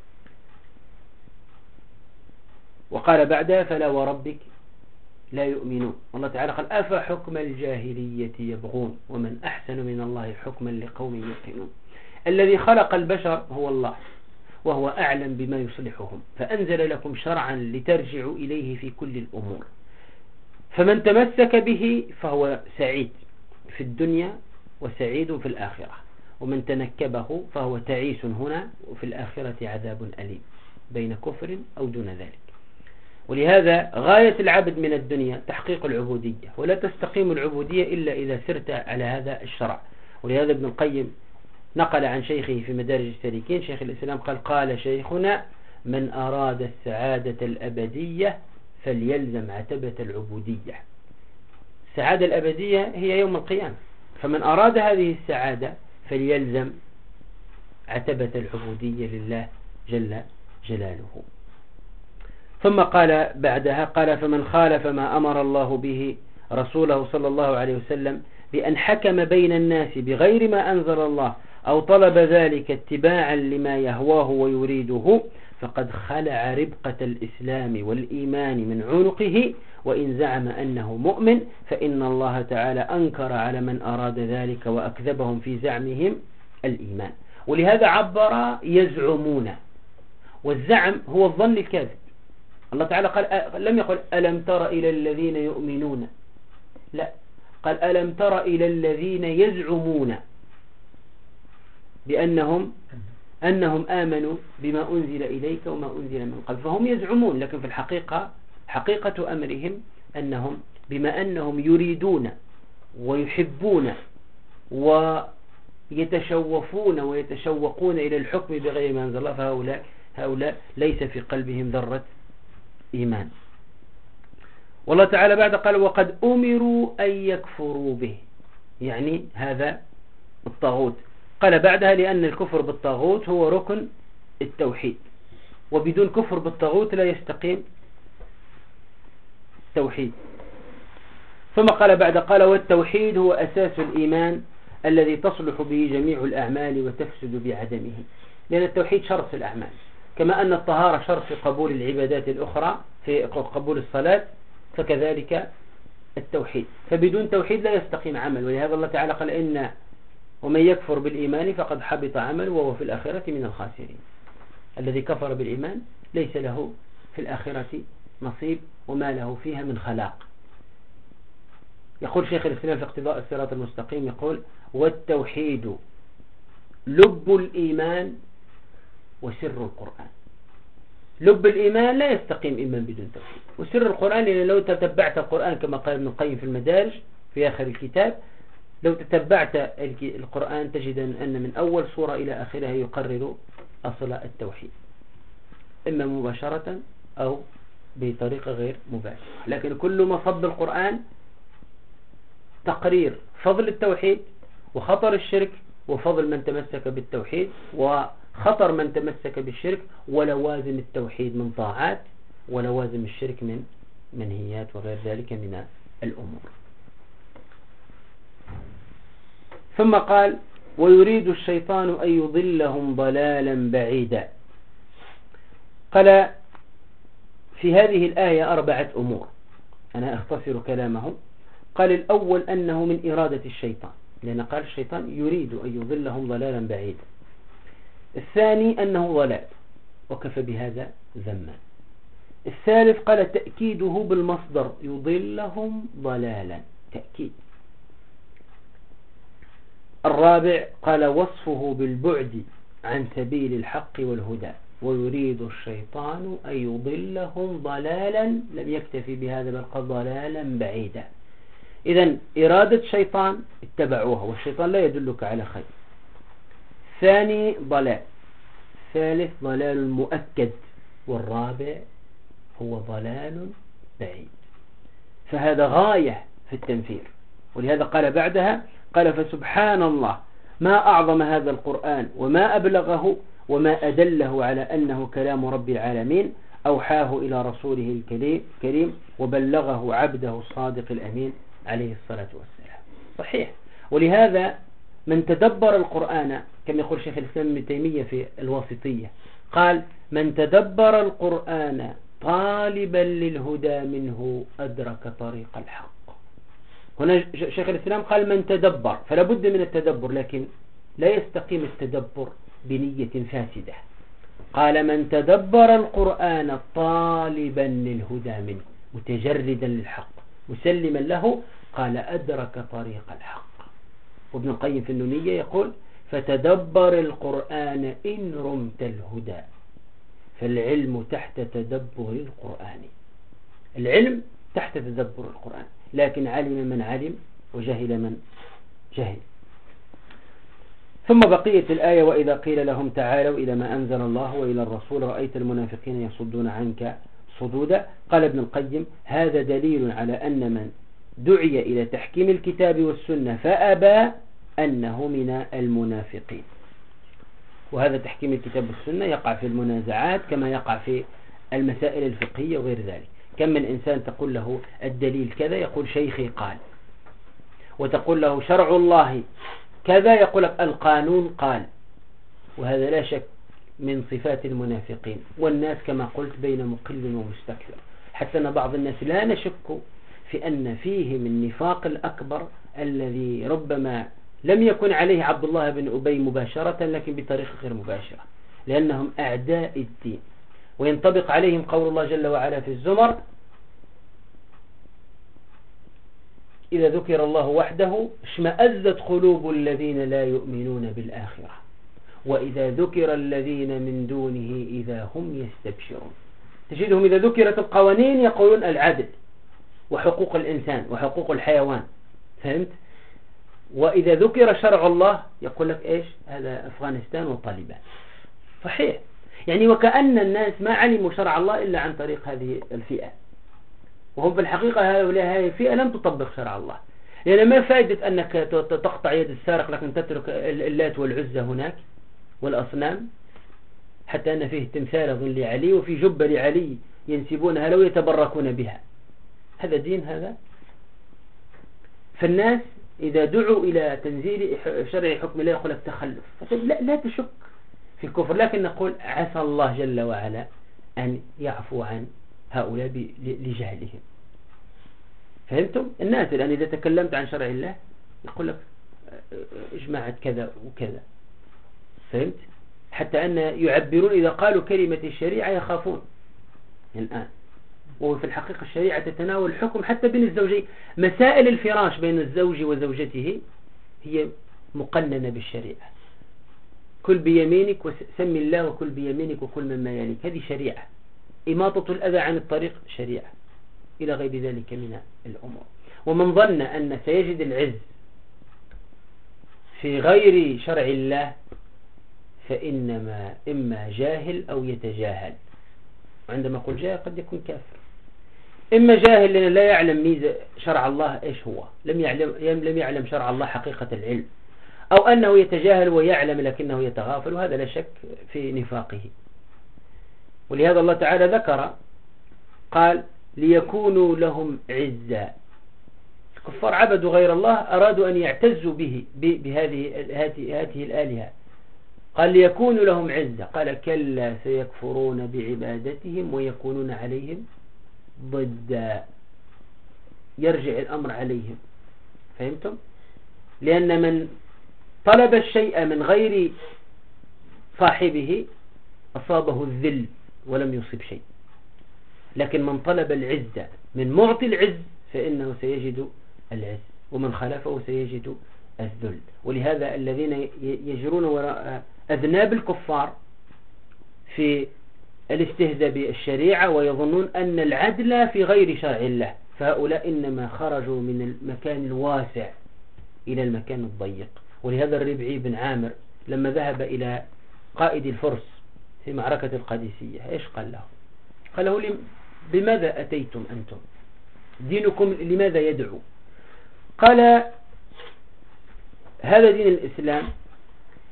وقال بعدها فلا وربك لا يؤمنون. والله تعالى قال أفحكم الجاهلية يبغون ومن أحسن من الله حكما لقوم يوقنون. الذي خلق البشر هو الله وهو أعلم بما يصلحهم، فأنزل لكم شرعا لترجعوا إليه في كل الأمور. فمن تمسك به فهو سعيد في الدنيا وسعيد في الآخرة، ومن تنكبه فهو تعيس هنا وفي الآخرة عذاب أليم بين كفر أو دون ذلك. ولهذا غاية العبد من الدنيا تحقيق العبودية، ولا تستقيم العبودية إلا إذا سرت على هذا الشرع. ولهذا ابن القيم نقل عن شيخه في مدارج السالكين شيخ الإسلام قال شيخنا من أراد السعادة الأبدية فليلزم عتبة العبودية. السعادة الأبدية هي يوم القيامة، فمن أراد هذه السعادة فليلزم عتبة العبودية لله جل جلاله. ثم قال بعدها قال فمن خالف ما أمر الله به رسوله صلى الله عليه وسلم بأن حكم بين الناس بغير ما أنزل الله أو طلب ذلك اتباعا لما يهواه ويريده فقد خلع ربقة الإسلام والإيمان من عنقه، وإن زعم أنه مؤمن فإن الله تعالى أنكر على من أراد ذلك وأكذبهم في زعمهم الإيمان. ولهذا عبر يزعمون، والزعم هو الظن الكاذب. الله تعالى قال لم يقل ألم تر إلى الذين يؤمنون، لا، قال ألم تر إلى الذين يزعمون بأنهم آمنوا بما أنزل إليك وما أنزل من قبل. فهم يزعمون، لكن في الحقيقة حقيقة أمرهم أنهم بما أنهم يريدون ويحبون ويتشوفون ويتشوقون إلى الحكم بغير ما أنزل الله، فهؤلاء ليس في قلبهم ذرة إيمان. والله تعالى بعد قال وقد أمروا أن يكفروا به، يعني هذا الطاغوت. قال بعدها لأن الكفر بالطاغوت هو ركن التوحيد، وبدون كفر بالطاغوت لا يستقيم التوحيد. ثم قال بعد قال والتوحيد هو أساس الإيمان الذي تصلح به جميع الأعمال وتفسد بعدمه. لأن التوحيد شرط في الأعمال، كما أن الطهارة شرط في قبول العبادات الأخرى في قبول الصلاة، فكذلك التوحيد. فبدون توحيد لا يستقيم عمل. ولهذا الله تعالى قال إن ومن يكفر بالإيمان فقد حبط عمله وهو في الآخرة من الخاسرين. الذي كفر بالإيمان ليس له في الآخرة نصيب وما له فيها من خلاق. يقول شيخ الإسلام في اقتضاء الصراط المستقيم يقول والتوحيد لب الإيمان وسر القرآن. لب الإيمان لا يستقيم إيمان بدون توحيد، وسر القرآن لأن لو تتبعت القرآن كما قال ابن القيم في المدارج في آخر الكتاب، لو تتبعت القرآن تجد أن من أول سورة إلى آخرها يقرر أصل التوحيد، إما مباشرة أو بطريقة غير مباشرة. لكن كل ما صب القرآن تقرير فضل التوحيد وخطر الشرك وفضل من تمسك بالتوحيد وخطر من تمسك بالشرك، ولوازم التوحيد من طاعات ولوازم الشرك من منهيات وغير ذلك من الأمور. ثم قال ويريد الشيطان أن يضلهم ضلالا بعيدا. قال في هذه الآية 4 أمور، أنا أختصر كلامه. قال الأول أنه من إرادة الشيطان، لأن قال الشيطان يريد أن يضلهم ضلالا بعيدا. الثاني أنه ضلال وكفى بهذا ذما. الثالث قال تأكيده بالمصدر يضلهم ضلالا، تأكيد. الرابع قال وصفه بالبعد عن سبيل الحق والهدى، ويريد الشيطان أن يضلهم ضلالا، لم يكتفي بهذا بل قال ضلالا بعيدا. إذن إرادة شيطان اتبعوها، والشيطان لا يدلك على خير. ثاني ضلال، ثالث ضلال مؤكد، والرابع هو ضلال بعيد. فهذا غاية في التنفير. ولهذا قال بعدها قال فسبحان الله ما أعظم هذا القرآن وما أبلغه وما أدله على أنه كلام رب العالمين أوحاه إلى رسوله الكريم وبلغه عبده الصادق الأمين عليه الصلاة والسلام. صحيح. ولهذا من تدبر القرآن كما يقول شيخ الإسلام ابن تيمية في الواسطية قال من تدبر القرآن طالبا للهدى منه أدرك طريق الحق. هنا شيخ الإسلام قال من تدبر، فلا بد من التدبر، لكن لا يستقيم التدبر بنية فاسدة. قال من تدبر القرآن طالبا للهدى منه متجردا للحق مسلما له قال أدرك طريق الحق. وابن القيم في النونية يقول فتدبر القرآن إن رمت الهدى فالعلم تحت تدبر القرآن. العلم تحت تدبر القرآن، لكن علم من علم وجهل من جهل. ثم بقية الآية وإذا قيل لهم تعالوا إلى ما أنزل الله وإلى الرسول رأيت المنافقين يصدون عنك صدودا. قال ابن القيم هذا دليل على أن من دعي إلى تحكيم الكتاب والسنة فأبى أنه من المنافقين. وهذا تحكيم الكتاب والسنة يقع في المنازعات كما يقع في المسائل الفقهية وغير ذلك. كم من إنسان تقول له الدليل كذا يقول شيخي قال، وتقول له شرع الله كذا يقول لك القانون قال. وهذا لا شك من صفات المنافقين. والناس كما قلت بين مقل ومستكثر، حتى أن بعض الناس لا نشك في أن فيهم النفاق الأكبر الذي ربما لم يكن عليه عبد الله بن أبي مباشرة لكن بطريقة غير مباشرة، لأنهم أعداء الدين. وينطبق عليهم قول الله جل وعلا في الزمر إذا ذكر الله وحده اشمأزت قلوب الذين لا يؤمنون بالآخرة وإذا ذكر الذين من دونه إذا هم يستبشرون. تجدهم إذا ذكرت القوانين يقولون العدل وحقوق الإنسان وحقوق الحيوان، فهمت؟ وإذا ذكر شرع الله يقول لك إيش هذا أفغانستان وطالبان. صحيح. يعني وكأن الناس ما علموا شرع الله إلا عن طريق هذه الفئة، وهم في الحقيقة هؤلاء هذه الفئة لم تطبق شرع الله. لأن ما فائدة أنك تقطع يد السارق لكن تترك اللات والعزى هناك والأصنام، حتى أن فيه تمثال أظن لعلي وفي جبة لعلي ينسبونها له يتبركون بها. هذا دين هذا؟ فالناس إذا دعوا إلى تنزيل شرع حكم الله يقول لك تخلف. لا تشك في الكفر، لكن نقول عسى الله جل وعلا أن يعفو عن هؤلاء لجهلهم. فهمتم؟ الناس الآن إذا تكلمت عن شرع الله يقول لك اجمعت كذا وكذا، فهمت؟ حتى أن يعبرون إذا قالوا كلمة الشريعة يخافون الآن. وفي الحقيقة الشريعة تتناول الحكم حتى بين الزوجين. مسائل الفراش بين الزوج وزوجته هي مقننة بالشريعة. كل بيمينك وسم الله وكل بيمينك وكل مما يليك، هذه شريعة. إماطة الأذى عن الطريق شريعة، إلى غير ذلك من الأمور. ومن ظن أن سيجد العز في غير شرع الله فإنما إما جاهل أو يتجاهل. وعندما أقول جاهل قد يكون كافر. إما جاهل لأنه لا يعلم ميزة شرع الله إيش هو، لم يعلم شرع الله حقيقة العلم، أو أنه يتجاهل ويعلم لكنه يتغافل، وهذا لا شك في نفاقه. ولهذا الله تعالى ذكر قال ليكونوا لهم عزا. الكفار عبدوا غير الله، أرادوا أن يعتزوا بهذه الآلهة. قال ليكونوا لهم عزا، قال كلا سيكفرون بعبادتهم ويكونون عليهم ضدا. يرجع الأمر عليهم. فهمتم؟ لأن من طلب الشيء من غير صاحبه أصابه الذل ولم يصب شيء، لكن من طلب العزة من معطي العز فإنه سيجد العز، ومن خلفه سيجد الذل. ولهذا الذين يجرون وراء أذناب الكفار في الاستهزاء بالشريعة ويظنون أن العدل في غير شرع الله، فهؤلاء إنما خرجوا من المكان الواسع إلى المكان الضيق. ولهذا الربعي بن عامر لما ذهب إلى قائد الفرس في معركة القادسية إيش قال له؟ قال له بماذا أتيتم أنتم؟ دينكم لماذا يدعو؟ قال هذا دين الإسلام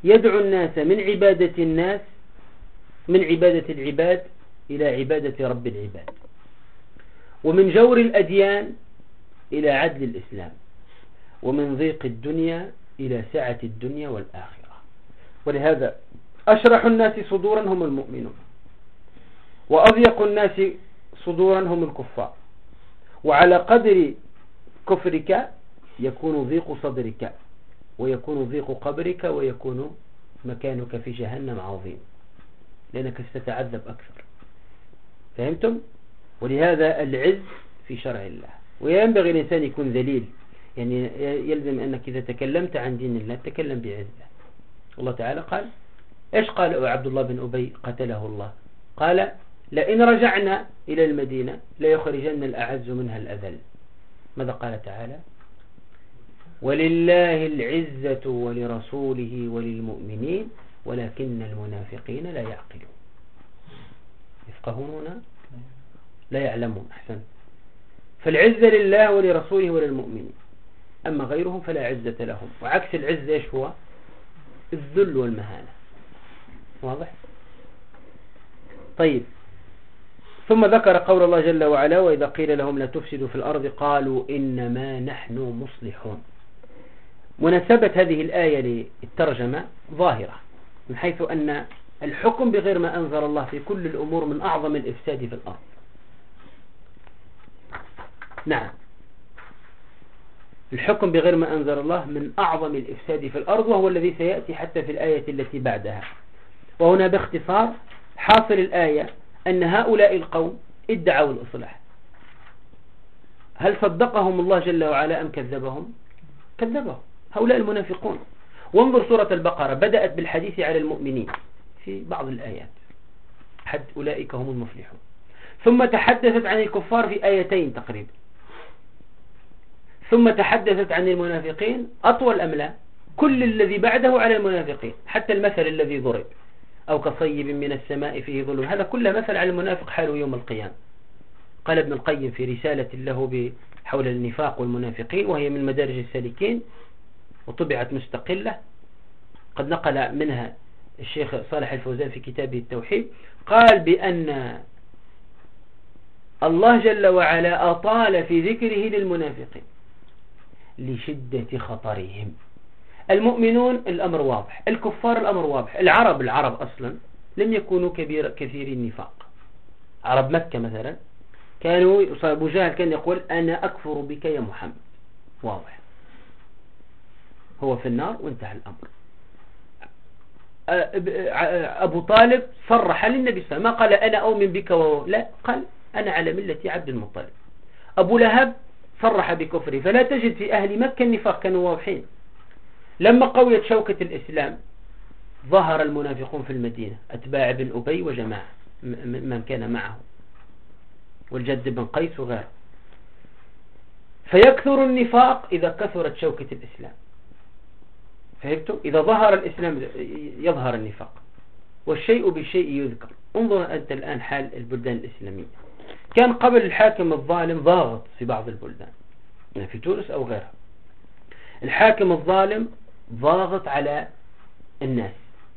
يدعو الناس من عبادة الناس، من عبادة العباد إلى عبادة رب العباد، ومن جور الأديان إلى عدل الإسلام، ومن ضيق الدنيا إلى سعة الدنيا والآخرة. ولهذا أشرح الناس صدورا هم المؤمنون، وأضيق الناس صدورا هم الكفار، وعلى قدر كفرك يكون ضيق صدرك، ويكون ضيق قبرك، ويكون مكانك في جهنم عظيم، لأنك ستتعذب أكثر. فهمتم؟ ولهذا العز في شرع الله، وينبغي الإنسان يكون ذليل، يعني يلزم أنك إذا تكلمت عن دين الله تكلم بعزة. الله تعالى قال إيش قال عبد الله بن أبي قتله الله؟ قال لئن رجعنا إلى المدينة ليخرجن الأعز منها الأذل. ماذا قال تعالى؟ ولله العزة ولرسوله وللمؤمنين ولكن المنافقين لا يعقلون. يفقهون لا يعلمون. أحسن. فالعزة لله ولرسوله وللمؤمنين، أما غيرهم فلا عزة لهم. وعكس العزة إيش هو؟ الذل والمهانة. واضح؟ طيب، ثم ذكر قول الله جل وعلا وإذا قيل لهم لا تفسدوا في الأرض قالوا إنما نحن مصلحون. مناسبة هذه الآية للترجمة ظاهرة، من حيث أن الحكم بغير ما أنزل الله في كل الأمور من أعظم الإفساد في الأرض. نعم، الحكم بغير ما أنزل الله من أعظم الإفساد في الأرض، وهو الذي سيأتي حتى في الآية التي بعدها. وهنا باختصار حاصل الآية أن هؤلاء القوم ادعوا الإصلاح. هل صدقهم الله جل وعلا أم كذبهم؟ كذبهم هؤلاء المنافقون. وانظر سورة البقرة بدأت بالحديث على المؤمنين في بعض الآيات، حد أولئك هم المفلحون، ثم تحدثت عن الكفار في آيتين تقريبا، ثم تحدثت عن المنافقين أطول أم لا؟ كل الذي بعده على المنافقين، حتى المثل الذي ضرب أو كصيب من السماء فيه ظلم، هذا كله مثل على المنافق حاله يوم القيامة. قال ابن القيم في رسالة له حول النفاق والمنافقين، وهي من مدارج السالكين وطبعت مستقلة، قد نقل منها الشيخ صالح الفوزان في كتابه التوحيد، قال بأن الله جل وعلا أطال في ذكره للمنافقين لشدة خطرهم. المؤمنون الأمر واضح، الكفار الأمر واضح. العرب أصلا لم يكونوا كثير النفاق. عرب مكة مثلا كانوا، أبو جهل كان يقول أنا أكفر بك يا محمد، واضح، هو في النار وانتهى الأمر. أبو طالب صرح للنبي صلى الله عليه وسلم، ما قال أنا أؤمن بك لا، قال أنا على ملة عبد المطلب. أبو لهب صرح بكفره. فلا تجد في أهل مكة النفاق، كانوا واضحين. لما قويت شوكة الإسلام ظهر المنافقون في المدينة، أتباع بن أبي وجماعة من كان معه، والجد بن قيس وغيره. فيكثر النفاق إذا كثرت شوكة الإسلام. فهمتم؟ إذا ظهر الإسلام يظهر النفاق، والشيء بالشيء يذكر. انظر أنت الآن حال البلدان الإسلامية. كان قبل الحاكم الظالم ضاغط في بعض البلدان، في تونس أو غيرها، الحاكم الظالم ضاغط على الناس،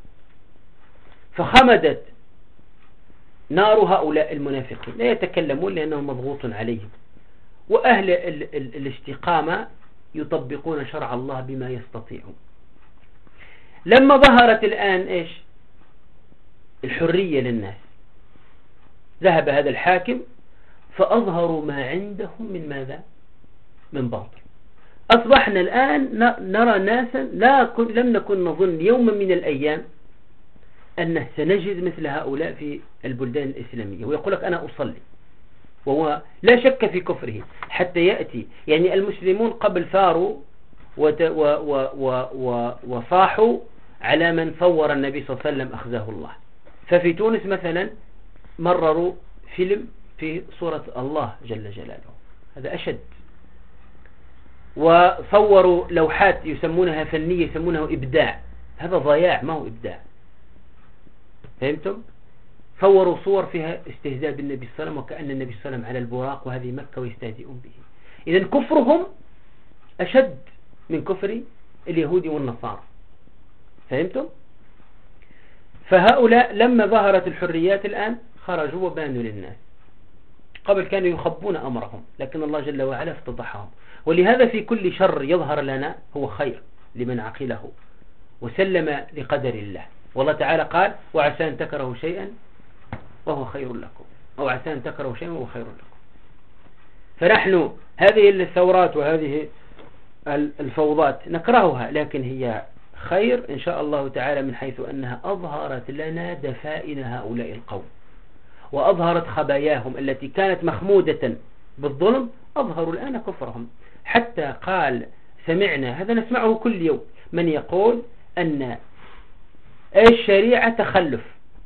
فخمدت نار هؤلاء المنافقين، لا يتكلمون لأنهم مضغوط عليهم، وأهل الاستقامة يطبقون شرع الله بما يستطيعون. لما ظهرت الآن إيش؟ الحرية للناس، ذهب هذا الحاكم فأظهروا ما عندهم من ماذا؟ من باطل. أصبحنا الآن نرى ناسا لم نكن نظن يوما من الأيام أنه سنجد مثل هؤلاء في البلدان الإسلامية، ويقول لك أنا أصلي، وهو لا شك في كفره حتى يأتي. يعني المسلمون قبل ثاروا وصاحوا على من صور النبي صلى الله عليه وسلم أخزاه الله. ففي تونس مثلا مرروا فيلم في صورة الله جل جلاله، هذا أشد. وصوروا لوحات يسمونها فنية، يسمونها إبداع، هذا ضياع ما هو إبداع. فهمتم؟ صوروا صور فيها استهزاء بالنبي صلى الله عليه وسلم، وكأن النبي صلى الله عليه وسلم على البراق وهذه مكة ويستهزئون به. إذن كفرهم أشد من كفر اليهود والنصارى. فهمتم؟ فهؤلاء لما ظهرت الحريات الآن خرجوا وبانوا للناس. قبل كانوا يخبون أمرهم، لكن الله جل وعلا افتضحهم. ولهذا في كل شر يظهر لنا هو خير لمن عقله وسلم لقدر الله. والله تعالى قال وعسى أن تكرهوا شيئا وهو خير لكم، أو عسى أن تكرهوا شيئا وهو خير لكم. فنحن هذه الثورات وهذه الفوضات نكرهها، لكن هي خير إن شاء الله تعالى، من حيث أنها أظهرت لنا دفائن هؤلاء القوم، وأظهرت خباياهم التي كانت مخمودة بالظلم. أظهروا الآن كفرهم، حتى قال سمعنا، هذا نسمعه كل يوم، من يقول أن الشريعة تخلف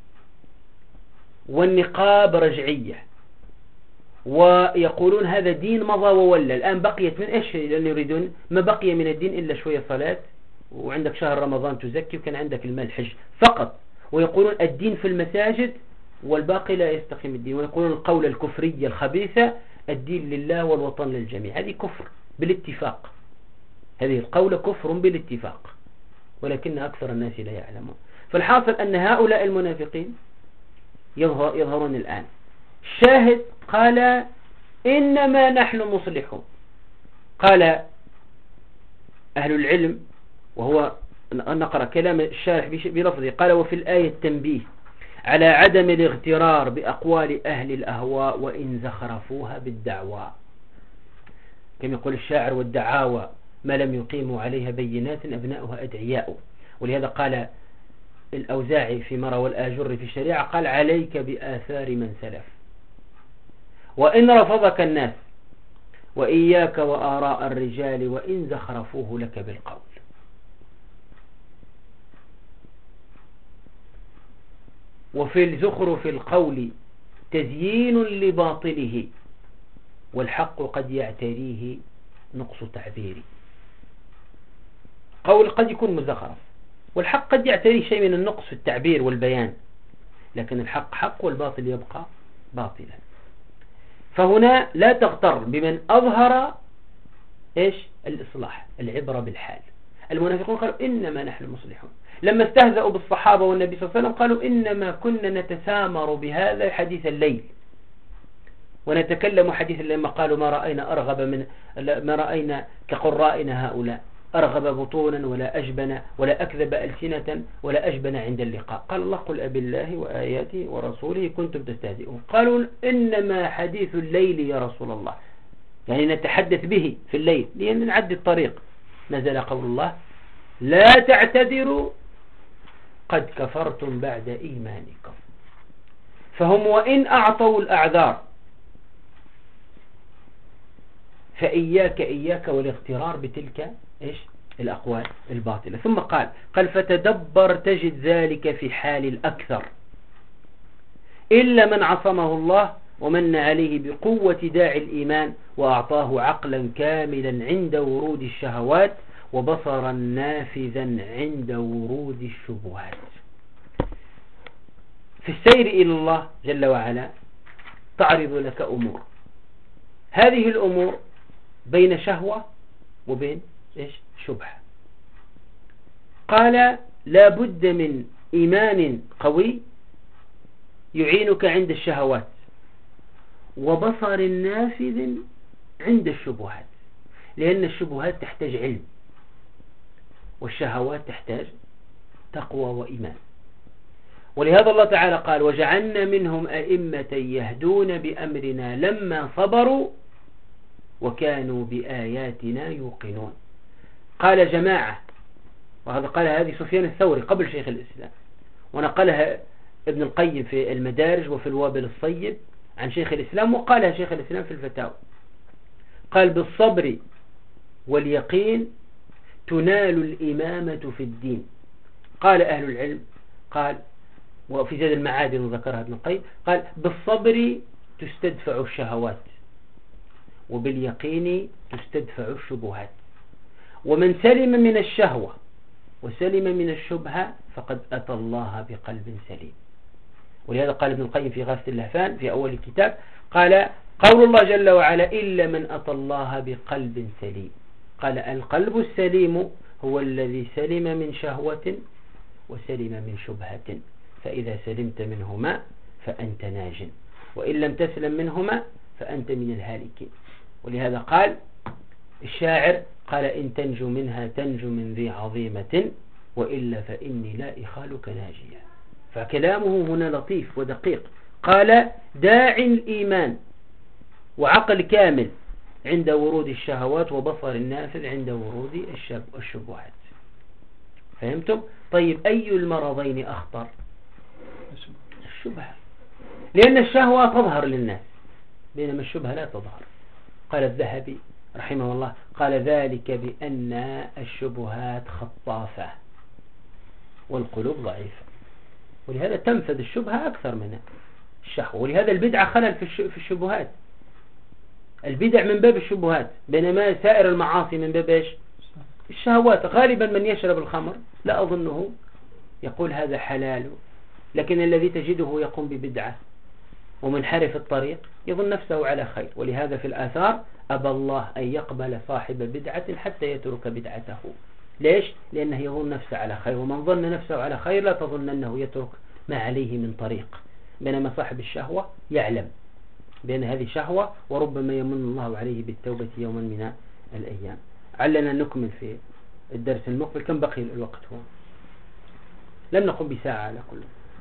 والنقاب رجعية، ويقولون هذا دين مضى وولى. الآن بقيت من إيش؟ لأن يريدون ما بقي من الدين إلا شوية صلاة، وعندك شهر رمضان تزكي، وكان عندك المال حج فقط. ويقولون الدين في المساجد والباقي لا يستقيم الدين. ويقولون القولة الكفرية الخبيثة الدين لله والوطن للجميع. هذه كفر بالاتفاق، هذه القولة كفر بالاتفاق، ولكن أكثر الناس لا يعلمون. فالحاصل أن هؤلاء المنافقين يظهرون الآن. الشاهد قال إنما نحن مصلحون. قال أهل العلم، وهو نقرأ كلام الشارح بلفظه، قال وفي الآية التنبيه على عدم الاغترار بأقوال أهل الأهواء وإن زخرفوها بالدعوى. كما يقول الشاعر والدعاوى ما لم يقيموا عليها بينات أبناؤها أدعياء. ولهذا قال الأوزاعي في مرى والآجر في الشريعة، قال عليك بآثار من سلف وإن رفضك الناس، وإياك وآراء الرجال وإن زخرفوه لك بالقول. وفي الزخرف القول تزيين لباطله، والحق قد يعتريه نقص تعبيري. قول قد يكون مزخرف، والحق قد يعتريه شيء من النقص في التعبير والبيان، لكن الحق حق والباطل يبقى باطلا. فهنا لا تغتر بمن أظهر إيش؟ الإصلاح، العبرة بالحال. المنافقون قالوا إنما نحن مصلحون. لما استهزأوا بالصحابة والنبي صلى الله عليه وسلم قالوا إنما كنا نتسامر بهذا حديث الليل ونتكلم حديث الليل. لما قالوا ما رأينا كقرائنا هؤلاء أرغب بطونا ولا أجبن ولا أكذب ألسنة ولا أجبن عند اللقاء. قال الله قل أبي الله وآياته ورسوله كنتم تستهزئون. قالوا إنما حديث الليل يا رسول الله، يعني نتحدث به في الليل لأن نعدي الطريق. نزل قول الله لا تعتذروا قد كفرتم بعد إيمانكم. فهم وإن أعطوا الأعذار فإياك والاغترار بتلك إيش؟ الأقوال الباطلة. ثم قال فتدبر تجد ذلك في حال الأكثر إلا من عصمه الله ومن عليه بقوة داعي الإيمان وأعطاه عقلا كاملا عند ورود الشهوات وبصرا نافذا عند ورود الشبهات. في السير إلى الله جل وعلا تعرض لك أمور، هذه الأمور بين شهوة وبين إيش؟ شبهة. قال لا بد من إيمان قوي يعينك عند الشهوات، وبصر نافذ عند الشبهات، لأن الشبهات تحتاج علم والشهوات تحتاج تقوى وإيمان. ولهذا الله تعالى قال وجعلنا منهم أئمة يهدون بأمرنا لما صبروا وكانوا بآياتنا يوقنون. قال جماعة، وهذا قال هذه سفيان الثوري قبل شيخ الإسلام، ونقلها ابن القيم في المدارج وفي الوابل الصيب عن شيخ الإسلام، وقالها شيخ الإسلام في الفتاوى. قال بالصبر واليقين تنال الإمامة في الدين. قال أهل العلم، قال وفي زاد المعاد ذكرها ابن القيم، قال بالصبر تستدفع الشهوات وباليقين تستدفع الشبهات. ومن سلم من الشهوة وسلم من الشبهة فقد أتى الله بقلب سليم. ولهذا قال ابن القيم في غاثة اللهفان في أول الكتاب، قال قول الله جل وعلا إلا من أتى الله بقلب سليم. قال القلب السليم هو الذي سلم من شهوة وسلم من شبهة، فإذا سلمت منهما فأنت ناج، وإن لم تسلم منهما فأنت من الهالكين. ولهذا قال الشاعر قال إن تنجو منها تنجو من ذي عظيمة، وإلا فإني لا إخالك ناجيا. فكلامه هنا لطيف ودقيق. قال داع الإيمان وعقل كامل عند ورود الشهوات، وبصر النافذ عند ورود الشبهات. فهمتم؟ طيب أي المرضين أخطر؟ الشبهة، لأن الشهوة تظهر للناس بينما الشبهة لا تظهر. قال الذهبي رحمه الله قال ذلك بأن الشبهات خطافة والقلوب ضعيفة، ولهذا تنفذ الشبهة أكثر من الشهوة. ولهذا البدعة خلل في الشبهات. البدع من باب الشبهات، بينما سائر المعاصي من باب إيش؟ الشهوات. غالبا من يشرب الخمر لا أظنه يقول هذا حلال، لكن الذي تجده يقوم ببدعة ومنحرف الطريق يظن نفسه على خير. ولهذا في الآثار أبى الله أن يقبل صاحب بدعة حتى يترك بدعته. ليش؟ لأنه يظن نفسه على خير، ومن ظن نفسه على خير لا تظن أنه يترك ما عليه من طريق. بينما صاحب الشهوة يعلم بأن هذه شهوة، وربما يمن الله عليه بالتوبة يوما من الأيام. علنا نكمل في الدرس المقبل. كم بقي الوقت؟ هو لن نقوم بساعة على كل.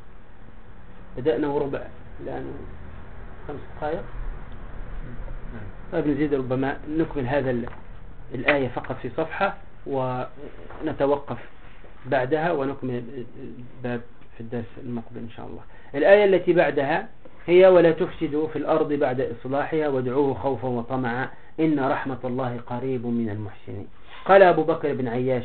بدأنا وربع، الآن 5 دقائق. طيب نزيد، ربما نكمل هذا الآية فقط في صفحة ونتوقف بعدها ونكمل الباب في الدرس المقبل إن شاء الله. الآية التي بعدها هي ولا تفسدوا في الأرض بعد إصلاحها وادعوه خوفا وطمعا إن رحمة الله قريب من المحسنين. قال أبو بكر بن عياش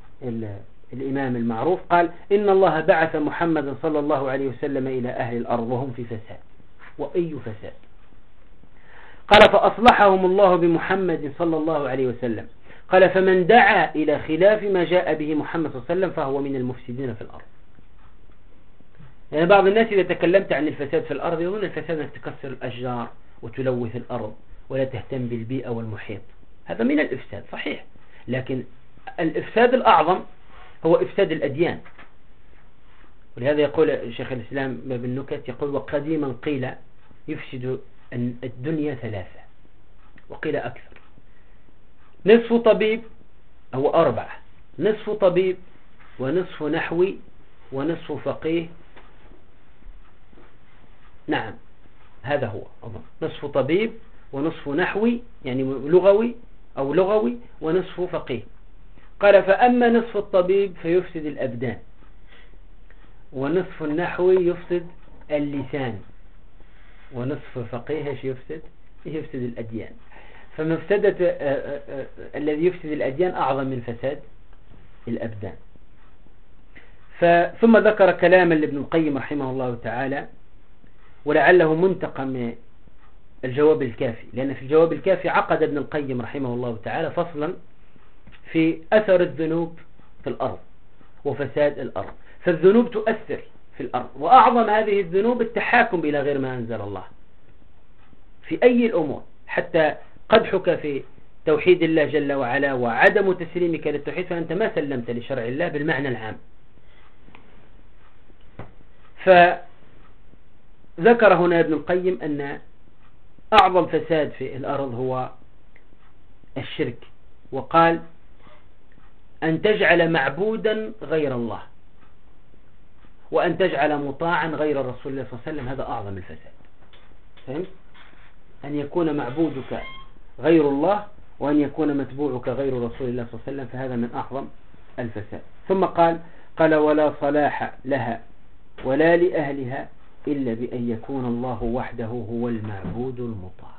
الإمام المعروف قال إن الله بعث محمدا صلى الله عليه وسلم إلى أهل الأرض وهم في فساد. وأي فساد؟ قال فأصلحهم الله بمحمد صلى الله عليه وسلم. قال فمن دعا إلى خلاف ما جاء به محمد صلى الله عليه وسلم فهو من المفسدين في الأرض. يعني بعض الناس إذا تكلمت عن الفساد في الأرض يظن الفساد أنك تكسر الأشجار وتلوث الأرض ولا تهتم بالبيئة والمحيط. هذا من الإفساد صحيح، لكن الإفساد الأعظم هو إفساد الأديان. ولهذا يقول شيخ الإسلام بالنكت يقول وقديما قيل يفسد الدنيا 3 وقيل أكثر. نصف طبيب أو 4، نصف طبيب ونصف نحوي ونصف فقيه. نعم هذا هو أظن، نصف طبيب ونصف نحوي يعني لغوي أو لغوي ونصف فقيه. قال فأما نصف الطبيب فيفسد الأبدان، ونصف النحوي يفسد اللسان، ونصف فقيه يفسد الأديان. فمفسدة الذي يفسد الأديان أعظم من فساد الأبدان. ثم ذكر كلاما لابن القيم رحمه الله تعالى، ولعله منتقى من الجواب الكافي، لأن في الجواب الكافي عقد ابن القيم رحمه الله تعالى فصلا في أثر الذنوب في الأرض وفساد الأرض. فالذنوب تؤثر في الأرض، وأعظم هذه الذنوب التحاكم إلى غير ما أنزل الله في أي الأمور، حتى قدحك في توحيد الله جل وعلا وعدم تسليمك للتوحيد فأنت ما سلمت لشرع الله بالمعنى العام. فذكر هنا ابن القيم أن أعظم فساد في الأرض هو الشرك، وقال أن تجعل معبودا غير الله وأن تجعل مطاعا غير الرسول الله صلى الله عليه وسلم، هذا أعظم الفساد. فهمت؟ أن يكون معبودك غير الله وأن يكون متبوعك غير رسول الله صلى الله عليه وسلم، فهذا من أعظم الفساد. ثم قال ولا صلاح لها ولا لأهلها إلا بأن يكون الله وحده هو المعبود المطاع.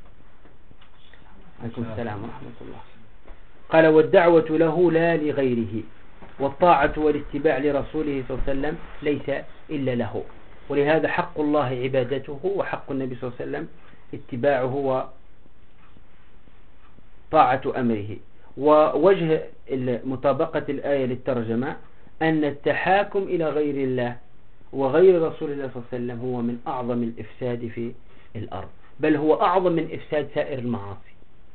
عليكم السلام ورحمة الله. قال والدعوة له لا لغيره، والطاعة والاتباع لرسوله صلى الله عليه وسلم ليس إلا له. ولهذا حق الله عبادته، وحق النبي صلى الله عليه وسلم اتباعه وطاعة أمره. ووجه مطابقة الآية للترجمة أن التحاكم إلى غير الله وغير رسول الله صلى الله عليه وسلم هو من أعظم الإفساد في الأرض، بل هو أعظم من إفساد سائر المعاصي.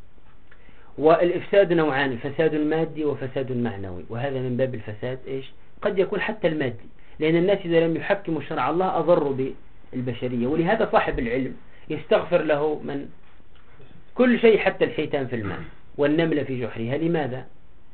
والإفساد نوعان، فساد مادي وفساد معنوي، وهذا من باب الفساد قد يكون حتى المادي، لأن الناس إذا لم يحكموا شرع الله أضروا بالبشرية. ولهذا صاحب العلم يستغفر له من كل شيء حتى الحيتان في الماء والنملة في جحرها. لماذا؟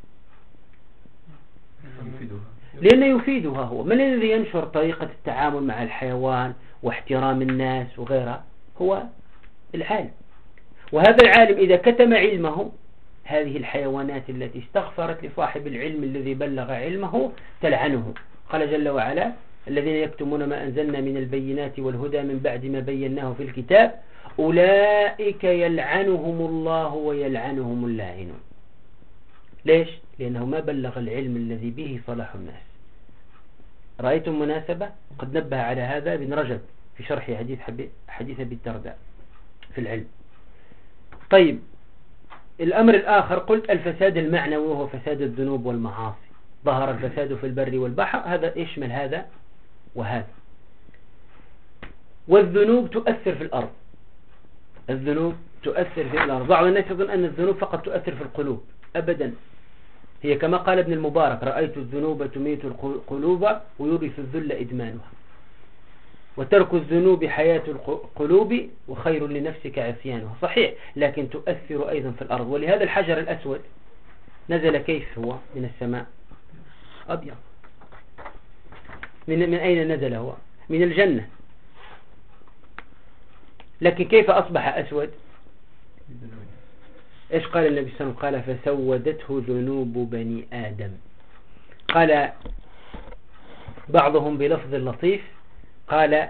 لأنه يفيدها هو. من الذي ينشر طريقة التعامل مع الحيوان واحترام الناس وغيرها؟ هو العالم. وهذا العالم إذا كتم علمه، هذه الحيوانات التي استغفرت لصاحب العلم الذي بلغ علمه تلعنه. قال جل وعلا: الذين يكتمون ما أنزلنا من البينات والهدى من بعد ما بيناه في الكتاب أولئك يلعنهم الله ويلعنهم اللاعنون. ليش؟ لأنه ما بلغ العلم الذي به صلاح الناس. رأيتم مناسبة؟ قد نبه على هذا ابن رجب في شرح حديث أبي الدرداء في العلم. طيب، الأمر الآخر قلت الفساد المعنوي وهو فساد الذنوب والمعاصي. ظهر الفساد في البر والبحر، هذا يشمل هذا وهذا. والذنوب تؤثر في الأرض. الذنوب تؤثر في الأرض. بعض الناس يظن أن الذنوب فقط تؤثر في القلوب. أبدا، هي كما قال ابن المبارك: رأيت الذنوب تميت القلوب ويورث الذل إدمانها. وترك الذنوب حياة القلوب وخير لنفسك عصيانها. صحيح، لكن تؤثر أيضا في الأرض. ولهذا الحجر الأسود نزل كيف هو من السماء؟ أبيض. من أين نزل هو؟ من الجنة. لكن كيف أصبح أسود؟ إيش قال النبي صلى الله عليه وسلم؟ قال: فسودته ذنوب بني آدم. قال بعضهم بلفظ لطيف، قال: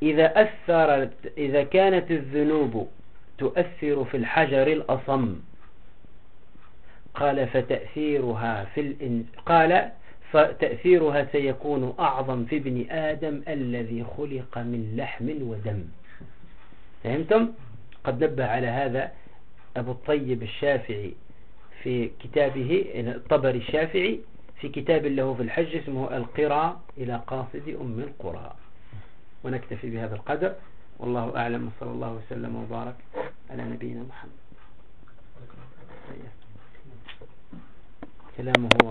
إذا كانت الذنوب تؤثر في الحجر الأصم، قال فتأثيرها سيكون أعظم في ابن آدم الذي خلق من لحم ودم. فهمتم؟ قد نبه على هذا أبو الطيب الشافعي في كتابه، الطبري الشافعي، في كتاب له في الحج اسمه القرى إلى قاصد أم القرى. ونكتفي بهذا القدر، والله أعلم، وصلى الله وسلم وبارك على نبينا محمد. كلامه